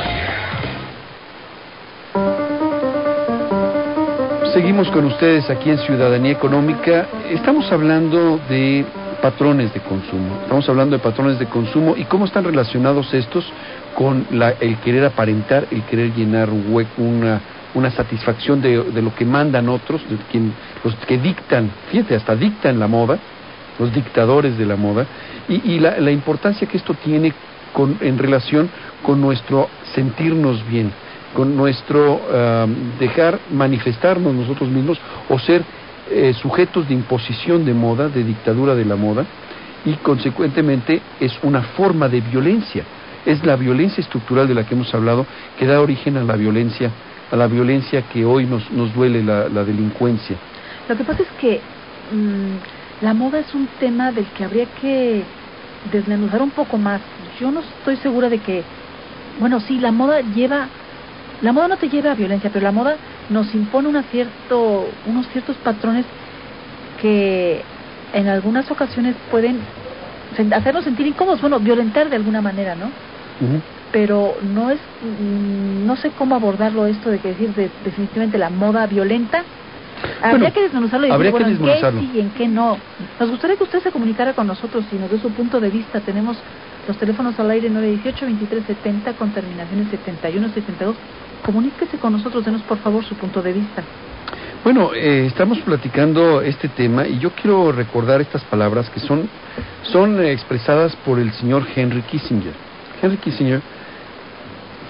Seguimos con ustedes aquí en Ciudadanía Económica. Estamos hablando de patrones de consumo. Estamos hablando de patrones de consumo y cómo están relacionados estos con la, el querer aparentar, el querer llenar un hueco, una, una satisfacción de, de lo que mandan otros, de quien, los que dictan, fíjate, hasta dictan la moda, los dictadores de la moda, y, y la, la importancia que esto tiene con, en relación con nuestro sentirnos bien, con nuestro uh, dejar manifestarnos nosotros mismos o ser eh, sujetos de imposición de moda, de dictadura de la moda, y consecuentemente es una forma de violencia. Es la violencia estructural de la que hemos hablado que da origen a la violencia, a la violencia que hoy nos, nos duele, la, la delincuencia. Lo que pasa es que mmm, la moda es un tema del que habría que desmenuzar un poco más. Yo no estoy segura de que, bueno, sí, la moda lleva... La moda no te lleva a violencia, pero la moda nos impone una cierto, unos ciertos patrones que en algunas ocasiones pueden hacernos sentir incómodos, bueno, violentar de alguna manera, ¿no? Uh-huh. Pero no es, no sé cómo abordarlo esto de que decir de, definitivamente la moda violenta. Habría bueno, que desmenuzarlo y decir, bueno, en qué sí y en qué no. Nos gustaría que usted se comunicara con nosotros y nos dé su punto de vista. Tenemos los teléfonos al aire nueve dieciocho, veintitrés setenta con terminaciones setenta y uno setenta y dos. Comuníquese con nosotros, denos por favor su punto de vista. Bueno, eh, estamos platicando este tema y yo quiero recordar estas palabras que son, son expresadas por el señor Henry Kissinger. Henry Kissinger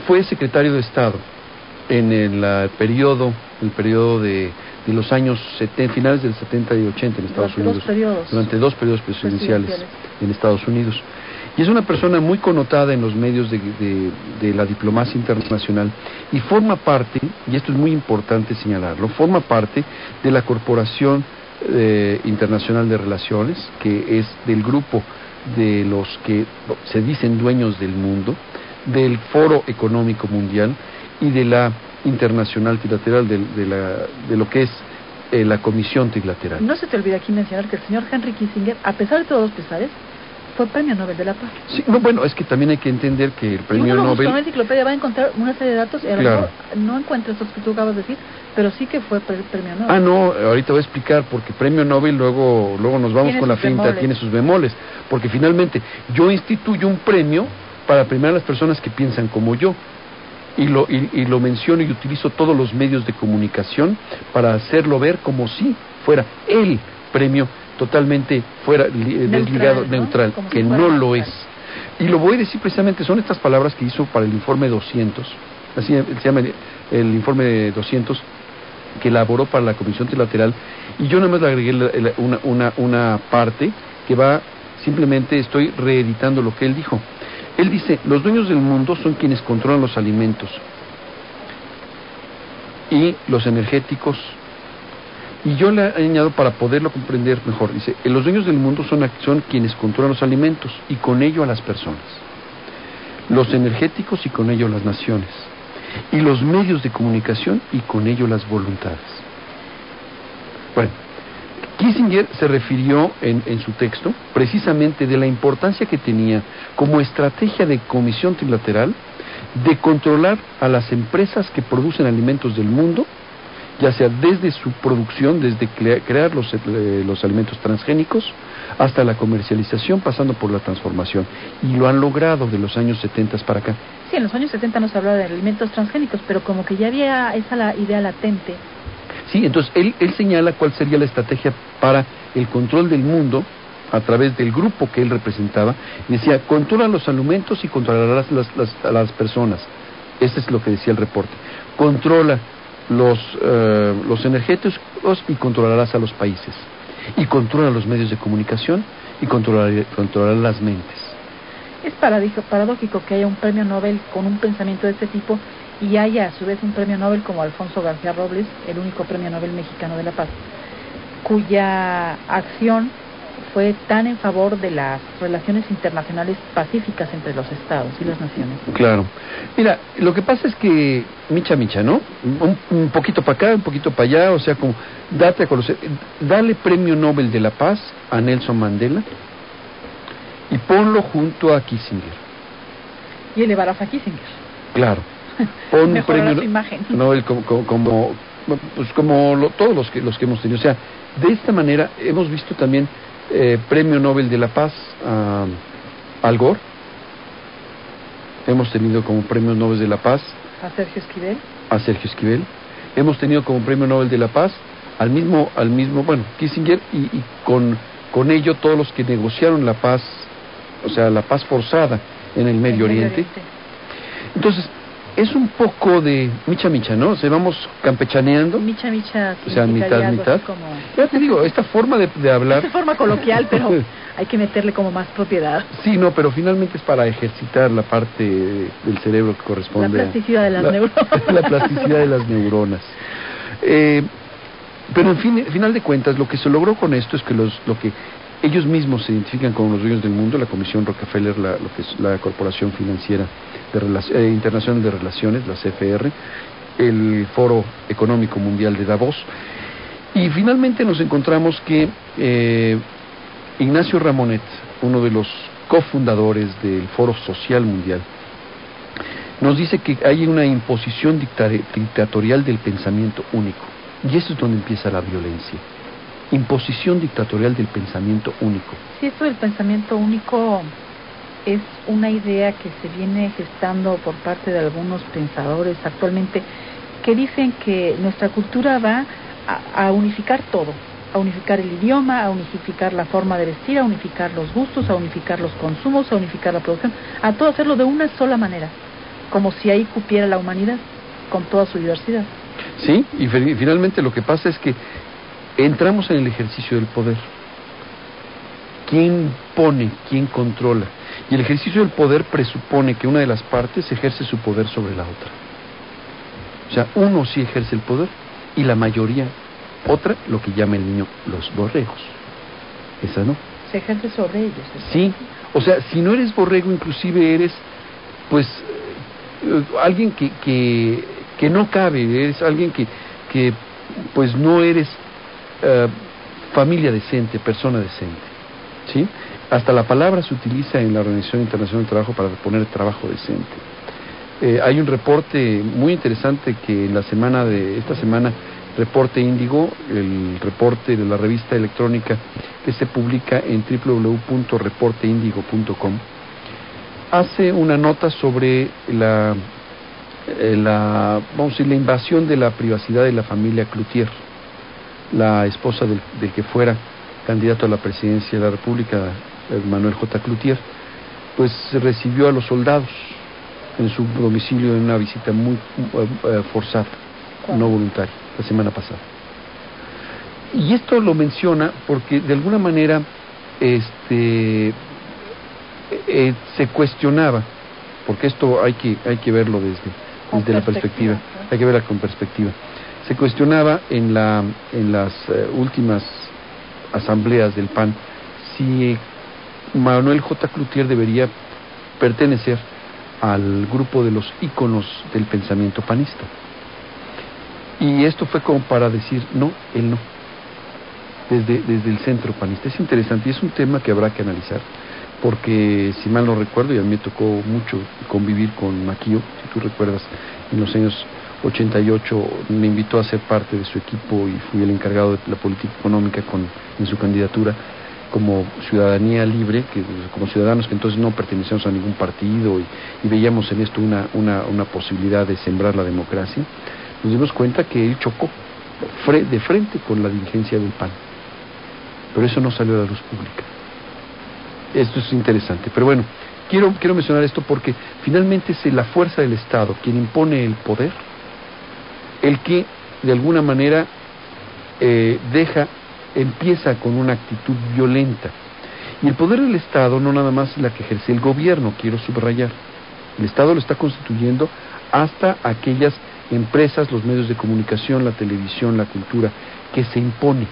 fue secretario de Estado en el, el periodo, el periodo de, de los años setenta, finales del setenta y ochenta en Estados durante Unidos. Dos periodos. Durante dos periodos presidenciales, presidenciales en Estados Unidos. Y es una persona muy connotada en los medios de, de, de la diplomacia internacional y forma parte, y esto es muy importante señalarlo, forma parte de la Corporación eh, Internacional de Relaciones, que es del grupo de los que se dicen dueños del mundo, del Foro Económico Mundial y de la Internacional Trilateral, de, de, la, de lo que es eh, la Comisión Trilateral. No se te olvida aquí mencionar que el señor Henry Kissinger, a pesar de todos los pesares, fue premio Nobel de la Paz. Sí, no, bueno, es que también hay que entender que el premio si uno Nobel... en la enciclopedia va a encontrar una serie de datos y a lo claro. mejor no encuentra estos que tú acabas de decir, pero sí que fue pre premio Nobel. Ah, no, ahorita voy a explicar, porque premio Nobel luego luego nos vamos con la finta, bemoles. Tiene sus bemoles, porque finalmente yo instituyo un premio para premiar a las personas que piensan como yo, y lo, y, y lo menciono y utilizo todos los medios de comunicación para hacerlo ver como si fuera el premio totalmente fuera neutral, desligado, ¿no? neutral, como que si no neutral. Lo es. Y lo voy a decir precisamente, son estas palabras que hizo para el informe doscientos, así se llama el, el informe doscientos, que elaboró para la Comisión Trilateral, y yo nada más le agregué la, la, una, una, una parte que va, simplemente estoy reeditando lo que él dijo. Él dice, los dueños del mundo son quienes controlan los alimentos y los energéticos. Y yo le añado para poderlo comprender mejor, dice, los dueños del mundo son, son quienes controlan los alimentos y con ello a las personas, los energéticos y con ello las naciones, y los medios de comunicación y con ello las voluntades. Bueno, Kissinger se refirió en, en su texto precisamente de la importancia que tenía como estrategia de comisión trilateral de controlar a las empresas que producen alimentos del mundo, ya sea desde su producción, desde crear los, eh, los alimentos transgénicos, hasta la comercialización, pasando por la transformación. Y lo han logrado de los años setenta para acá. Sí, en los años setenta no se hablaba de alimentos transgénicos, pero como que ya había esa la idea latente. Sí, entonces él, él señala cuál sería la estrategia para el control del mundo a través del grupo que él representaba. Y decía, controla los alimentos y controlará las, las, las, las personas. Eso es lo que decía el reporte. Controla los, uh, los energéticos y controlarás a los países. Y controla los medios de comunicación y controlar, controlar las mentes. Es paradójico que haya un premio Nobel con un pensamiento de este tipo y haya a su vez un premio Nobel como Alfonso García Robles, el único premio Nobel mexicano de la paz, cuya acción fue tan en favor de las relaciones internacionales pacíficas entre los estados y las naciones. Claro. Mira, lo que pasa es que micha micha, ¿no? Un, un poquito para acá, un poquito para allá, o sea, como date a conocer, dale premio Nobel de la Paz a Nelson Mandela y ponlo junto a Kissinger. Y elevarás a Kissinger. Claro. Pon un premio su imagen. Nobel como, como, como pues como lo, todos los que los que hemos tenido, o sea, de esta manera hemos visto también eh, premio Nobel de la Paz a Al Gore, hemos tenido como premio Nobel de la Paz a Sergio Esquivel, a Sergio Esquivel, hemos tenido como premio Nobel de la Paz al mismo al mismo bueno Kissinger y, y con con ello todos los que negociaron la paz, o sea, la paz forzada en el Medio, el Oriente. Medio Oriente. Entonces es un poco de micha micha, ¿no? O sea, vamos campechaneando. Micha micha. O sea, mitad, mitad. Como... Ya te digo, esta forma de, de hablar... Es forma coloquial, pero hay que meterle como más propiedad. Sí, no, pero finalmente es para ejercitar la parte del cerebro que corresponde... La plasticidad a, de las la, neuronas. La plasticidad de las neuronas. Eh, pero en fin, en final de cuentas, lo que se logró con esto es que los, lo que ellos mismos se identifican como los dueños del mundo, la Comisión Rockefeller, la, lo que es la Corporación Financiera de Relac- eh, Internacional de Relaciones, la C F R, el Foro Económico Mundial de Davos, y finalmente nos encontramos que eh, Ignacio Ramonet, uno de los cofundadores del Foro Social Mundial, nos dice que hay una imposición dictare- dictatorial del pensamiento único, y eso es donde empieza la violencia. Imposición dictatorial del pensamiento único. Sí, esto del pensamiento único es una idea que se viene gestando por parte de algunos pensadores actualmente, que dicen que nuestra cultura va a, a unificar todo, a unificar el idioma, a unificar la forma de vestir, a unificar los gustos, a unificar los consumos, a unificar la producción, a todo hacerlo de una sola manera. como si ahí cupiera la humanidad, con toda su diversidad. Sí, y finalmente lo que pasa es que entramos en el ejercicio del poder. ¿Quién pone? ¿Quién controla? Y el ejercicio del poder presupone que una de las partes ejerce su poder sobre la otra. O sea, uno sí ejerce el poder y la mayoría, otra, lo que llama el niño, los borregos. Esa no. Se ejerce sobre ellos. Sí, o sea, si no eres borrego, inclusive eres, pues, eh, alguien que, que, que no cabe, eres alguien que, que pues, no eres uh, familia decente, persona decente. ¿Sí? Hasta la palabra se utiliza en la Organización Internacional del Trabajo para poner trabajo decente. Eh, hay un reporte muy interesante que en la semana de esta semana, Reporte Índigo, el reporte de la revista electrónica que se publica en doble u doble u doble u punto reporte índigo punto com, hace una nota sobre la, eh, la, vamos a decir, la invasión de la privacidad de la familia Cloutier, la esposa del, del que fuera candidato a la presidencia de la República, Manuel J. Cloutier, pues recibió a los soldados en su domicilio en una visita muy uh, forzada, no voluntaria, la semana pasada. Y esto lo menciona porque de alguna manera este eh, se cuestionaba, porque esto hay que hay que verlo desde, desde la perspectiva, hay que verla con perspectiva. Se cuestionaba en la en las uh, últimas asambleas del P A N si Manuel J. Cloutier debería pertenecer al grupo de los íconos del pensamiento panista. Y esto fue como para decir, no, él no, desde, desde el centro panista. Es interesante y es un tema que habrá que analizar, porque si mal no recuerdo, y a mí me tocó mucho convivir con Maquillo, si tú recuerdas, en los años ochenta y ocho me invitó a ser parte de su equipo y fui el encargado de la política económica con, en su candidatura como ciudadanía libre, que como ciudadanos que entonces no pertenecíamos a ningún partido y, y veíamos en esto una, una, una posibilidad de sembrar la democracia. Nos dimos cuenta que él chocó fre, de frente con la dirigencia del P A N, pero eso no salió a la luz pública. Esto es interesante, pero bueno, quiero, quiero mencionar esto porque finalmente es la fuerza del Estado quien impone el poder, el que de alguna manera eh, deja, empieza con una actitud violenta. Y el poder del Estado no nada más es la que ejerce el gobierno, quiero subrayar. El Estado lo está constituyendo hasta aquellas empresas, los medios de comunicación, la televisión, la cultura, que se impone.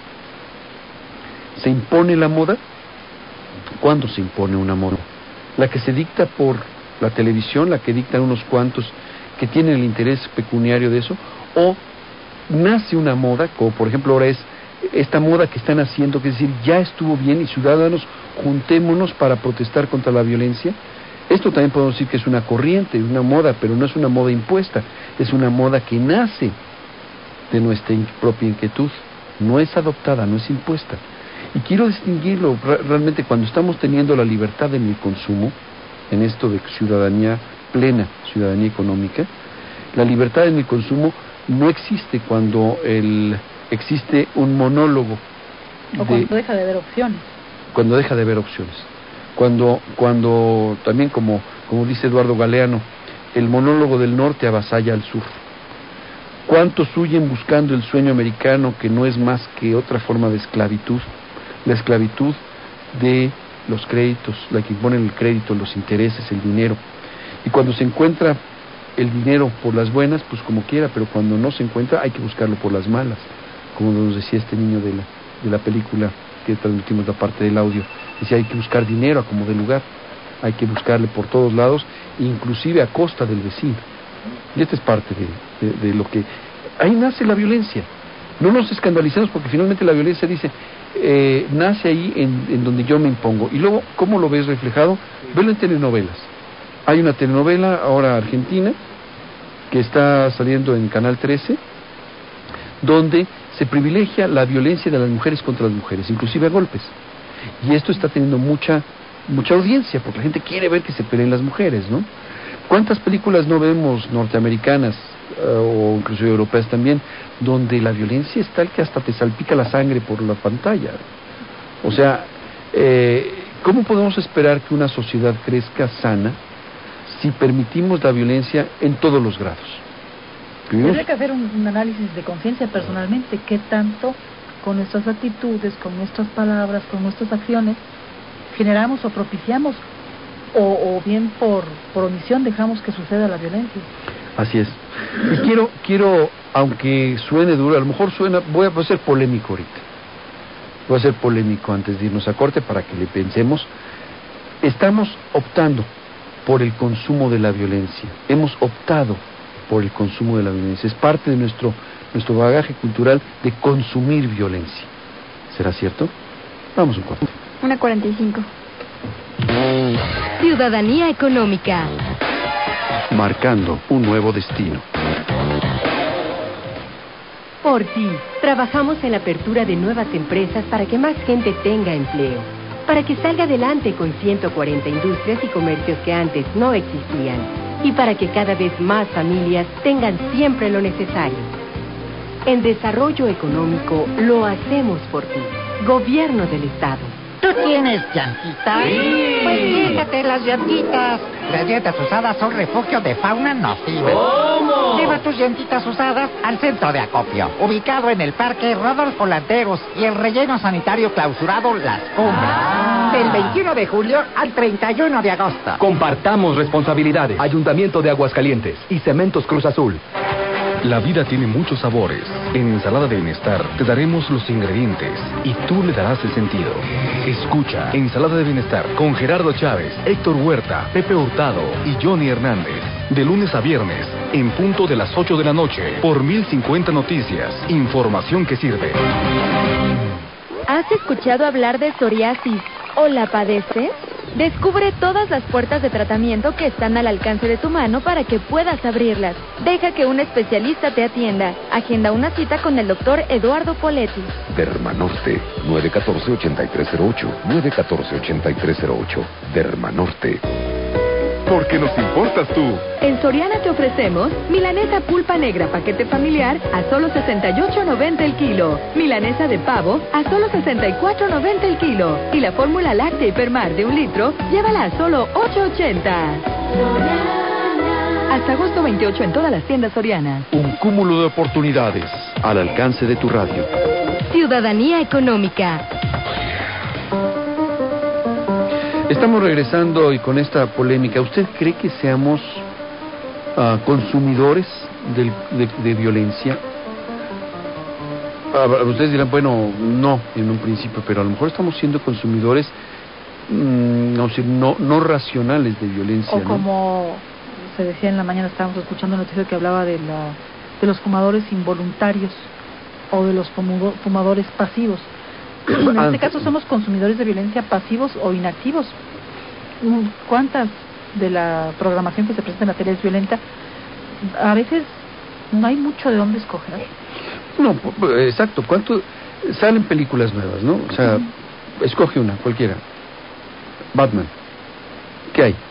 ¿Se impone la moda? ¿Cuándo se impone una moda? La que se dicta por la televisión, la que dictan unos cuantos que tienen el interés pecuniario de eso, o nace una moda, como por ejemplo ahora es esta moda que están haciendo, que es decir, ya estuvo bien y ciudadanos, juntémonos para protestar contra la violencia. Esto también podemos decir que es una corriente, una moda, pero no es una moda impuesta, es una moda que nace de nuestra propia inquietud, no es adoptada, no es impuesta. Y quiero distinguirlo realmente cuando estamos teniendo la libertad en el consumo, en esto de ciudadanía plena, ciudadanía económica. La libertad en el consumo no existe cuando el, existe un monólogo. O cuando de, deja de haber opciones. Cuando deja de haber opciones. Cuando, cuando también como, como dice Eduardo Galeano, el monólogo del norte avasalla al sur. ¿Cuántos huyen buscando el sueño americano que no es más que otra forma de esclavitud? La esclavitud de los créditos, la que imponen el crédito, los intereses, el dinero. Y cuando se encuentra el dinero por las buenas, pues como quiera, pero cuando no se encuentra hay que buscarlo por las malas, como nos decía este niño de la, de la película que transmitimos la parte del audio. Decía, hay que buscar dinero a como de lugar, hay que buscarle por todos lados, inclusive a costa del vecino. Y esta es parte de, de, de lo que... Ahí nace la violencia. No nos escandalicemos porque finalmente la violencia dice, eh, nace ahí en, en donde yo me impongo. Y luego, ¿cómo lo ves reflejado? Velo en telenovelas. Hay una telenovela ahora argentina que está saliendo en Canal trece, donde se privilegia la violencia de las mujeres contra las mujeres, inclusive a golpes. Y esto está teniendo mucha mucha audiencia, porque la gente quiere ver que se peleen las mujeres, ¿no? ¿Cuántas películas no vemos norteamericanas uh, o inclusive europeas también, donde la violencia es tal que hasta te salpica la sangre por la pantalla? O sea, eh, ¿cómo podemos esperar que una sociedad crezca sana si permitimos la violencia en todos los grados. Tendría que hacer un, un análisis de conciencia personalmente, qué tanto con nuestras actitudes, con nuestras palabras, con nuestras acciones generamos o propiciamos o, o bien por, por omisión dejamos que suceda la violencia. Así es. Y quiero, quiero, aunque suene duro, a lo mejor suena, voy a, voy a ser polémico ahorita. Voy a ser polémico antes de irnos a corte para que le pensemos. Estamos optando por el consumo de la violencia. Hemos optado por el consumo de la violencia. Es parte de nuestro, nuestro bagaje cultural de consumir violencia. ¿Será cierto? Vamos a un corte. Una cuarenta y cinco. Ciudadanía económica. Marcando un nuevo destino. Por ti, trabajamos en la apertura de nuevas empresas para que más gente tenga empleo, para que salga adelante con ciento cuarenta industrias y comercios que antes no existían, y para que cada vez más familias tengan siempre lo necesario. En desarrollo económico lo hacemos por ti, Gobierno del Estado. ¿Tú tienes llantitas? Sí. Pues fíjate, las llantitas. Las llantas usadas son refugio de fauna nociva. ¿Cómo? Lleva tus llantitas usadas al centro de acopio, ubicado en el Parque Rodolfo Landeros y el relleno sanitario clausurado Las Cumbres. Ah. Del veintiuno de julio al treinta y uno de agosto. Compartamos responsabilidades. Ayuntamiento de Aguascalientes y Cementos Cruz Azul. La vida tiene muchos sabores. En Ensalada de Bienestar te daremos los ingredientes y tú le darás el sentido. Escucha Ensalada de Bienestar con Gerardo Chávez, Héctor Huerta, Pepe Hurtado y Johnny Hernández. De lunes a viernes, en punto de las ocho de la noche, por mil cincuenta Noticias. Información que sirve. ¿Has escuchado hablar de psoriasis o la padeces? Descubre todas las puertas de tratamiento que están al alcance de tu mano para que puedas abrirlas. Deja que un especialista te atienda. Agenda una cita con el doctor Eduardo Poletti. Dermanorte, nueve uno cuatro, ocho tres cero ocho, nueve uno cuatro, ocho tres cero ocho. Dermanorte. Porque nos importas tú. En Soriana te ofrecemos milanesa pulpa negra paquete familiar a solo sesenta y ocho noventa el kilo, milanesa de pavo a solo sesenta y cuatro noventa el kilo y la fórmula láctea Hipermar de un litro, llévala a solo ocho ochenta. Hasta agosto veintiocho en todas las tiendas Soriana. Un cúmulo de oportunidades al alcance de tu radio. Ciudadanía económica. Estamos regresando y con esta polémica. ¿Usted cree que seamos uh, consumidores del, de, de violencia? Uh, ustedes dirán, bueno, no, en un principio, pero a lo mejor estamos siendo consumidores mmm, no, no, no racionales de violencia. O ¿no? como se decía en la mañana, estábamos escuchando una noticia que hablaba de, la, de los fumadores involuntarios o de los fumador, fumadores pasivos. En este caso somos consumidores de violencia pasivos o inactivos. ¿Cuántas de la programación que se presenta en la tele es violenta? A veces no hay mucho de dónde escoger. No, exacto. ¿Cuánto salen películas nuevas, no? O sea, uh-huh. Escoge una, cualquiera. Batman. ¿Qué hay?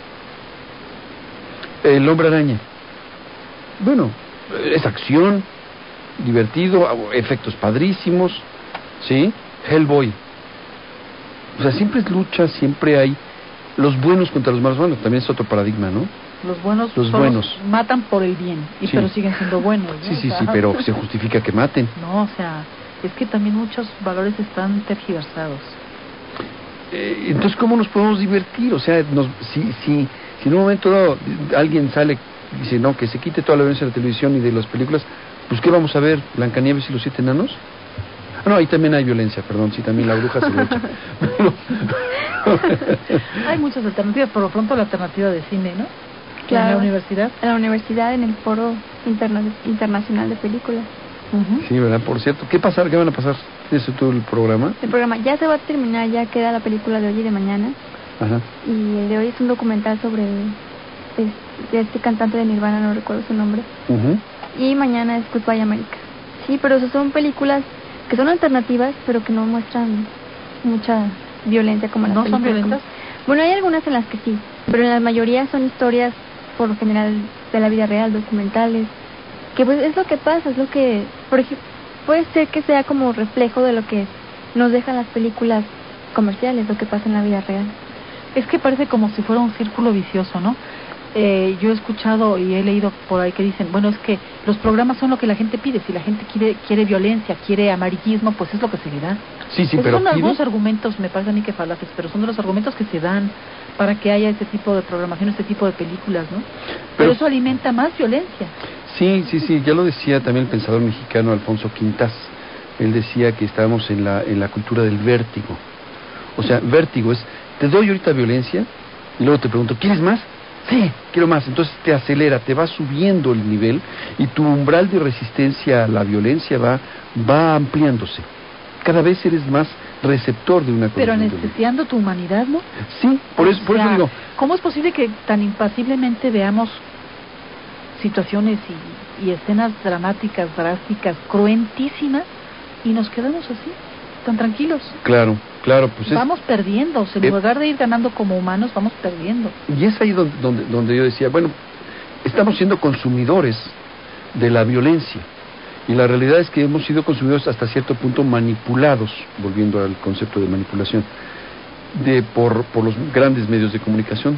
El Hombre Araña. Bueno, es acción, divertido, efectos padrísimos, ¿sí? Hellboy. O sea, siempre es lucha, siempre hay los buenos contra los malos. Bueno, también es otro paradigma, ¿no? Los buenos, los son buenos. Los matan por el bien, y sí. Pero siguen siendo buenos, ¿no? Sí, sí, o sea, sí, pero se justifica que maten. No, o sea, es que también muchos valores están tergiversados. Eh, entonces, ¿cómo nos podemos divertir? O sea, nos, si, si, si en un momento dado alguien sale y dice, no, que se quite toda la violencia de la televisión y de las películas, pues ¿qué vamos a ver? ¿Blancanieves y los siete enanos? Ah, no, ahí también hay violencia, perdón, sí, también la bruja se le echa. Hay muchas alternativas, por lo pronto la alternativa de cine, ¿no? Claro. En la universidad. En la universidad, en el Foro Interna Internacional de Películas. Uh-huh. Sí, ¿verdad? Por cierto, ¿qué pasar? ¿Qué van a pasar? ¿Eso todo el programa? El programa ya se va a terminar, ya queda la película de hoy y de mañana. Ajá. Y el de hoy es un documental sobre este, este cantante de Nirvana, no recuerdo su nombre. Uh-huh. Y mañana es Goodbye America. Sí, pero esas son películas que son alternativas, pero que no muestran mucha violencia como las ¿No películas. son violentas? Como... Bueno, hay algunas en las que sí, pero en la mayoría son historias, por lo general, de la vida real, documentales, que pues es lo que pasa, es lo que, por ejemplo, puede ser que sea como reflejo de lo que nos dejan las películas comerciales, lo que pasa en la vida real. Es que parece como si fuera un círculo vicioso, ¿no? Eh, yo he escuchado y he leído por ahí que dicen, bueno, es que los programas son lo que la gente pide. Si la gente quiere quiere violencia, quiere amarillismo, pues es lo que se le da. Sí, sí, Esos pero son pide... algunos argumentos, me parece a mí que falaces, pero son de los argumentos que se dan para que haya este tipo de programación, este tipo de películas, ¿no? Pero, pero eso alimenta más violencia. Sí, sí, sí, ya lo decía también el pensador mexicano Alfonso Quintas. Él decía que estábamos en la en la cultura del vértigo. O sea, vértigo es, te doy ahorita violencia y luego te pregunto, ¿quieres más? Sí, quiero más. Entonces te acelera, te va subiendo el nivel y tu umbral de resistencia a la violencia va va ampliándose. Cada vez eres más receptor de una cosa. Pero anestesiando tu humanidad, ¿no? Sí, por eso, por o sea, eso digo. ¿Cómo es posible que tan impasiblemente veamos situaciones y, y escenas dramáticas, drásticas, cruentísimas y nos quedamos así, tan tranquilos? Claro, claro, pues vamos es, perdiendo, o sea, en eh, lugar de ir ganando como humanos, vamos perdiendo. Y es ahí donde, donde, donde yo decía, bueno, estamos siendo consumidores de la violencia. Y la realidad es que hemos sido consumidores hasta cierto punto manipulados, volviendo al concepto de manipulación, de por, por los grandes medios de comunicación.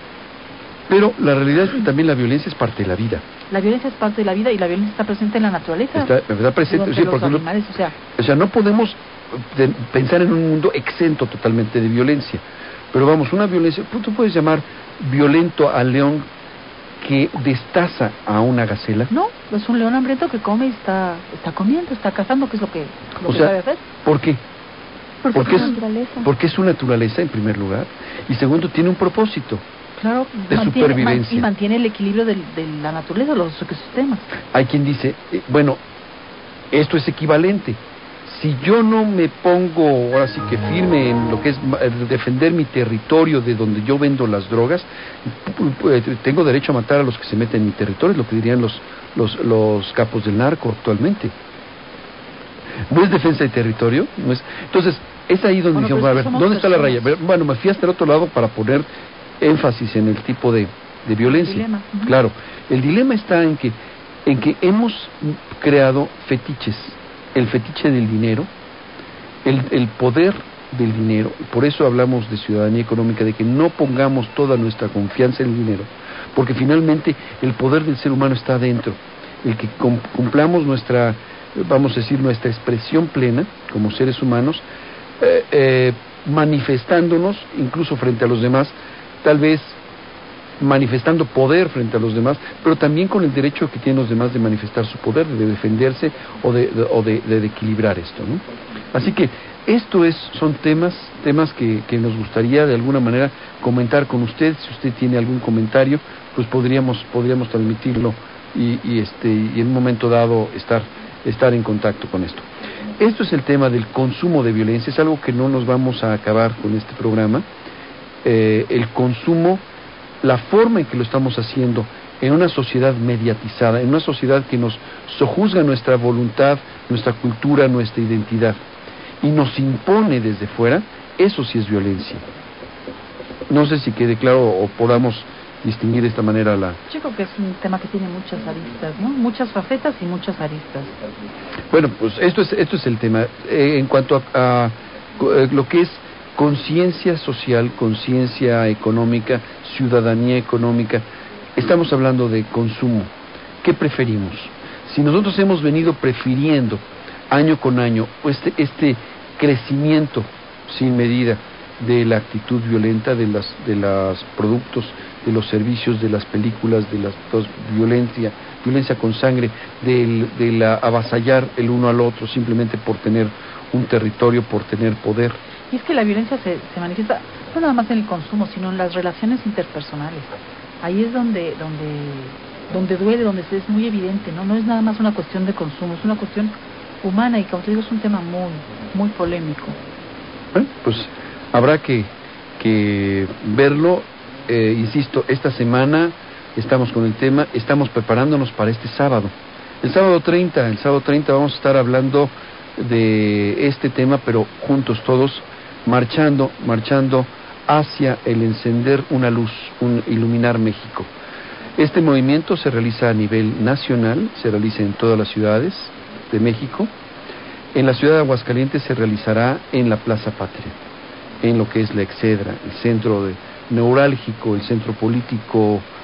Pero la realidad es que también la violencia es parte de la vida. La violencia es parte de la vida y la violencia está presente en la naturaleza. Está, está presente, sí, porque animales, no, o, sea. o sea, no podemos de, pensar en un mundo exento totalmente de violencia. Pero vamos, una violencia, tú puedes llamar violento al león que destaza a una gacela. No, es un león hambriento que come y está está comiendo, está cazando, que es lo que, lo o que sea, sabe hacer. ¿Por qué? Porque, porque es su naturaleza. Porque es su naturaleza, en primer lugar, y segundo, tiene un propósito. Claro, de mantiene, supervivencia. Man, y mantiene el equilibrio de, de la naturaleza, los ecosistemas. Hay quien dice, eh, bueno, esto es equivalente. Si yo no me pongo, ahora sí que firme en lo que es defender mi territorio de donde yo vendo las drogas, tengo derecho a matar a los que se meten en mi territorio, es lo que dirían los, los, los capos del narco actualmente. ¿No es defensa de territorio? ¿No es? Entonces, es ahí donde bueno, dijimos, a ver, ¿dónde está la raya? Bueno, me fui hasta el otro lado para poner énfasis en el tipo de, de violencia. El dilema. Uh-huh. Claro, el dilema está en que, en que hemos creado fetiches. El fetiche del dinero, el, el poder del dinero, por eso hablamos de ciudadanía económica, de que no pongamos toda nuestra confianza en el dinero, porque finalmente el poder del ser humano está adentro, el que cumplamos nuestra, vamos a decir, nuestra expresión plena como seres humanos, eh, eh, manifestándonos incluso frente a los demás, tal vez manifestando poder frente a los demás, pero también con el derecho que tienen los demás de manifestar su poder, de defenderse o de, de, o de, de, de equilibrar esto, ¿no? Así que esto es, son temas, temas que, que nos gustaría de alguna manera comentar con usted. Si usted tiene algún comentario, pues podríamos, podríamos transmitirlo y, y este, y en un momento dado estar, estar en contacto con esto. Esto es el tema del consumo de violencia, es algo que no nos vamos a acabar con este programa. Eh, el consumo, la forma en que lo estamos haciendo en una sociedad mediatizada, en una sociedad que nos sojuzga nuestra voluntad, nuestra cultura, nuestra identidad y nos impone desde fuera, eso sí es violencia. No sé si quede claro o podamos distinguir de esta manera la... Yo creo que es un tema que tiene muchas aristas, ¿no? Muchas facetas y muchas aristas. Bueno, pues esto es esto es el tema. Eh, en cuanto a, a, a lo que es conciencia social, conciencia económica, ciudadanía económica, estamos hablando de consumo. ¿Qué preferimos? Si nosotros hemos venido prefiriendo año con año este, este crecimiento sin medida de la actitud violenta, de las de los productos, de los servicios, de las películas, de la violencia, violencia con sangre, del, de la avasallar el uno al otro simplemente por tener un territorio, por tener poder. Y es que la violencia se, se manifiesta no nada más en el consumo, sino en las relaciones interpersonales. Ahí es donde donde donde duele, donde se es muy evidente, ¿no? No es nada más una cuestión de consumo, es una cuestión humana y, como te digo, es un tema muy, muy polémico. Bueno, pues habrá que, que verlo. Eh, insisto, esta semana estamos con el tema, estamos preparándonos para este sábado. El sábado treinta, el sábado treinta vamos a estar hablando de este tema, pero juntos todos, marchando, marchando hacia el encender una luz, un iluminar México. Este movimiento se realiza a nivel nacional, se realiza en todas las ciudades de México. En la ciudad de Aguascalientes se realizará en la Plaza Patria, en lo que es la Excedra, el centro de, neurálgico, el centro político,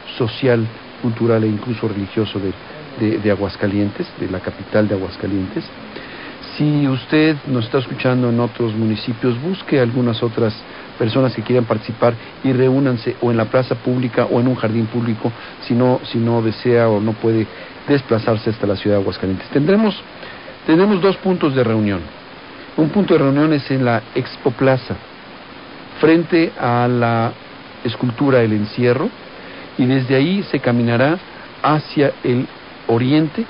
social, cultural e incluso religioso de, de, de Aguascalientes, de la capital de Aguascalientes. Si usted nos está escuchando en otros municipios, busque algunas otras personas que quieran participar y reúnanse o en la plaza pública o en un jardín público si no, si no desea o no puede desplazarse hasta la ciudad de Aguascalientes. Tendremos, tendremos dos puntos de reunión. Un punto de reunión es en la Expo Plaza, frente a la escultura El Encierro, y desde ahí se caminará hacia el oriente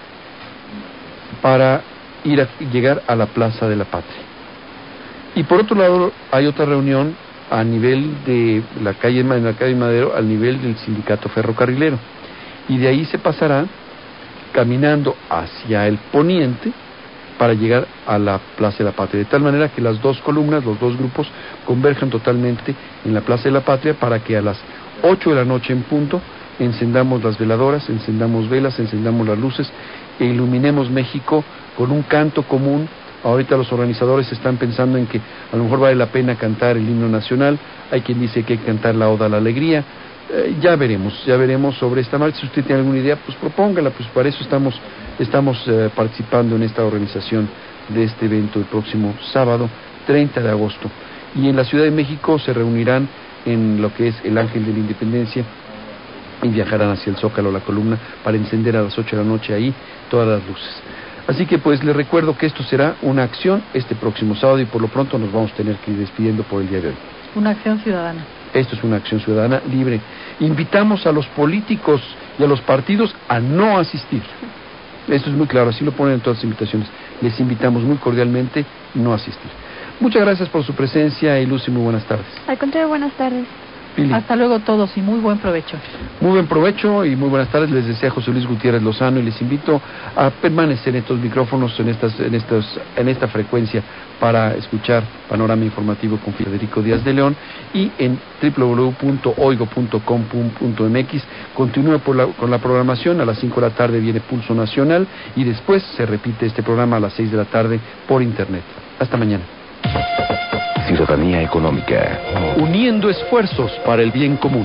para ir a llegar a la Plaza de la Patria. Y por otro lado hay otra reunión a nivel de la calle, en la calle Madero, al nivel del sindicato ferrocarrilero, y de ahí se pasará caminando hacia el poniente para llegar a la Plaza de la Patria, de tal manera que las dos columnas, los dos grupos, converjan totalmente en la Plaza de la Patria para que a las ocho de la noche en punto encendamos las veladoras, encendamos velas, encendamos las luces e iluminemos México con un canto común. Ahorita los organizadores están pensando en que a lo mejor vale la pena cantar el himno nacional, hay quien dice que hay que cantar la Oda a la Alegría. Eh, ya veremos, ya veremos sobre esta marcha. Si usted tiene alguna idea, pues propóngala, pues para eso estamos, estamos eh, participando en esta organización de este evento el próximo sábado, treinta de agosto. Y en la Ciudad de México se reunirán en lo que es el Ángel de la Independencia y viajarán hacia el Zócalo, la columna, para encender a las ocho de la noche ahí todas las luces. Así que pues les recuerdo que esto será una acción este próximo sábado y por lo pronto nos vamos a tener que ir despidiendo por el día de hoy. Una acción ciudadana. Esto es una acción ciudadana libre. Invitamos a los políticos y a los partidos a no asistir. Esto es muy claro, así lo ponen en todas las invitaciones. Les invitamos muy cordialmente no asistir. Muchas gracias por su presencia y Lucy, muy buenas tardes. Al contrario, buenas tardes. Pili. Hasta luego todos y muy buen provecho. Muy buen provecho y muy buenas tardes. Les desea José Luis Gutiérrez Lozano y les invito a permanecer en estos micrófonos, en estas, en estas, en esta frecuencia para escuchar Panorama Informativo con Federico Díaz de León y en doble u doble u doble u punto oigo punto com punto m x. Continúe por la, con la programación. A las cinco de la tarde viene Pulso Nacional y después se repite este programa a las seis de la tarde por internet. Hasta mañana. Ciudadanía Económica. Uniendo esfuerzos para el bien común.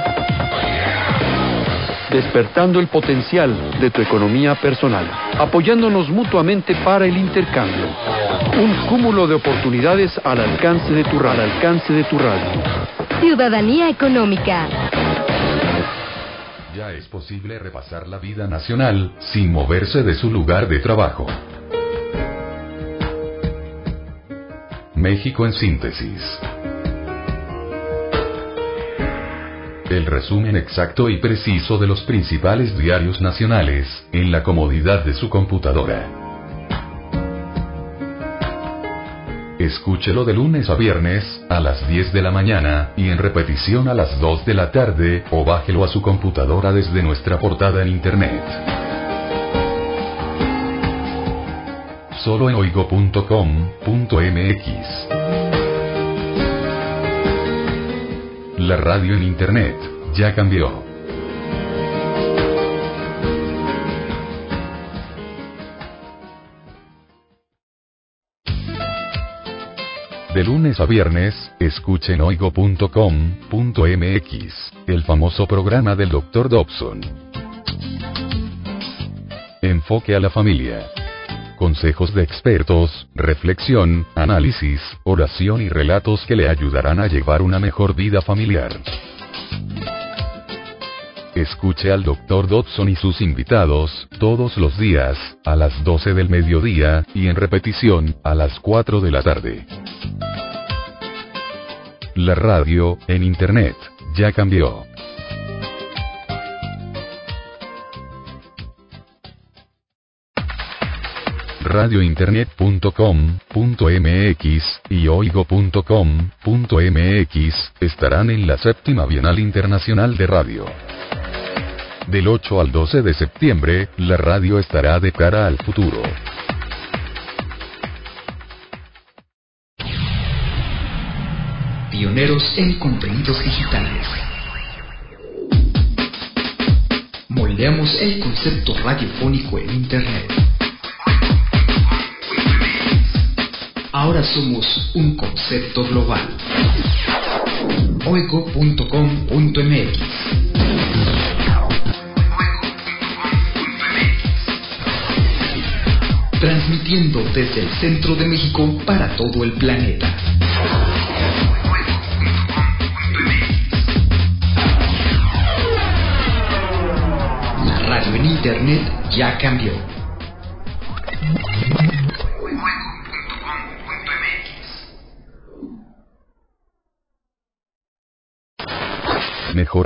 Despertando el potencial de tu economía personal. Apoyándonos mutuamente para el intercambio. Un cúmulo de oportunidades al alcance de tu radio. Al alcance de tu radio. Ciudadanía Económica. Ya es posible repasar la vida nacional sin moverse de su lugar de trabajo. México en síntesis. El resumen exacto y preciso de los principales diarios nacionales, en la comodidad de su computadora. Escúchelo de lunes a viernes, a las diez de la mañana, y en repetición a las dos de la tarde, o bájelo a su computadora desde nuestra portada en internet. Solo en oigo punto com punto m x. La radio en internet ya cambió. De lunes a viernes, escuchen oigo punto com punto m x, el famoso programa del doctor Dobson. Enfoque a la familia. Consejos de expertos, reflexión, análisis, oración y relatos que le ayudarán a llevar una mejor vida familiar. Escuche al doctor Dobson y sus invitados, todos los días, a las doce del mediodía, y en repetición, a las cuatro de la tarde. La radio, en internet, ya cambió. radio internet punto com punto m x y oigo punto com punto m x estarán en la séptima Bienal Internacional de Radio. Del ocho al doce de septiembre, la radio estará de cara al futuro. Pioneros en contenidos digitales. Moldeamos el concepto radiofónico en Internet. Ahora somos un concepto global. oigo punto com punto m x. transmitiendo desde el centro de México para todo el planeta. La radio en internet ya cambió. Mejor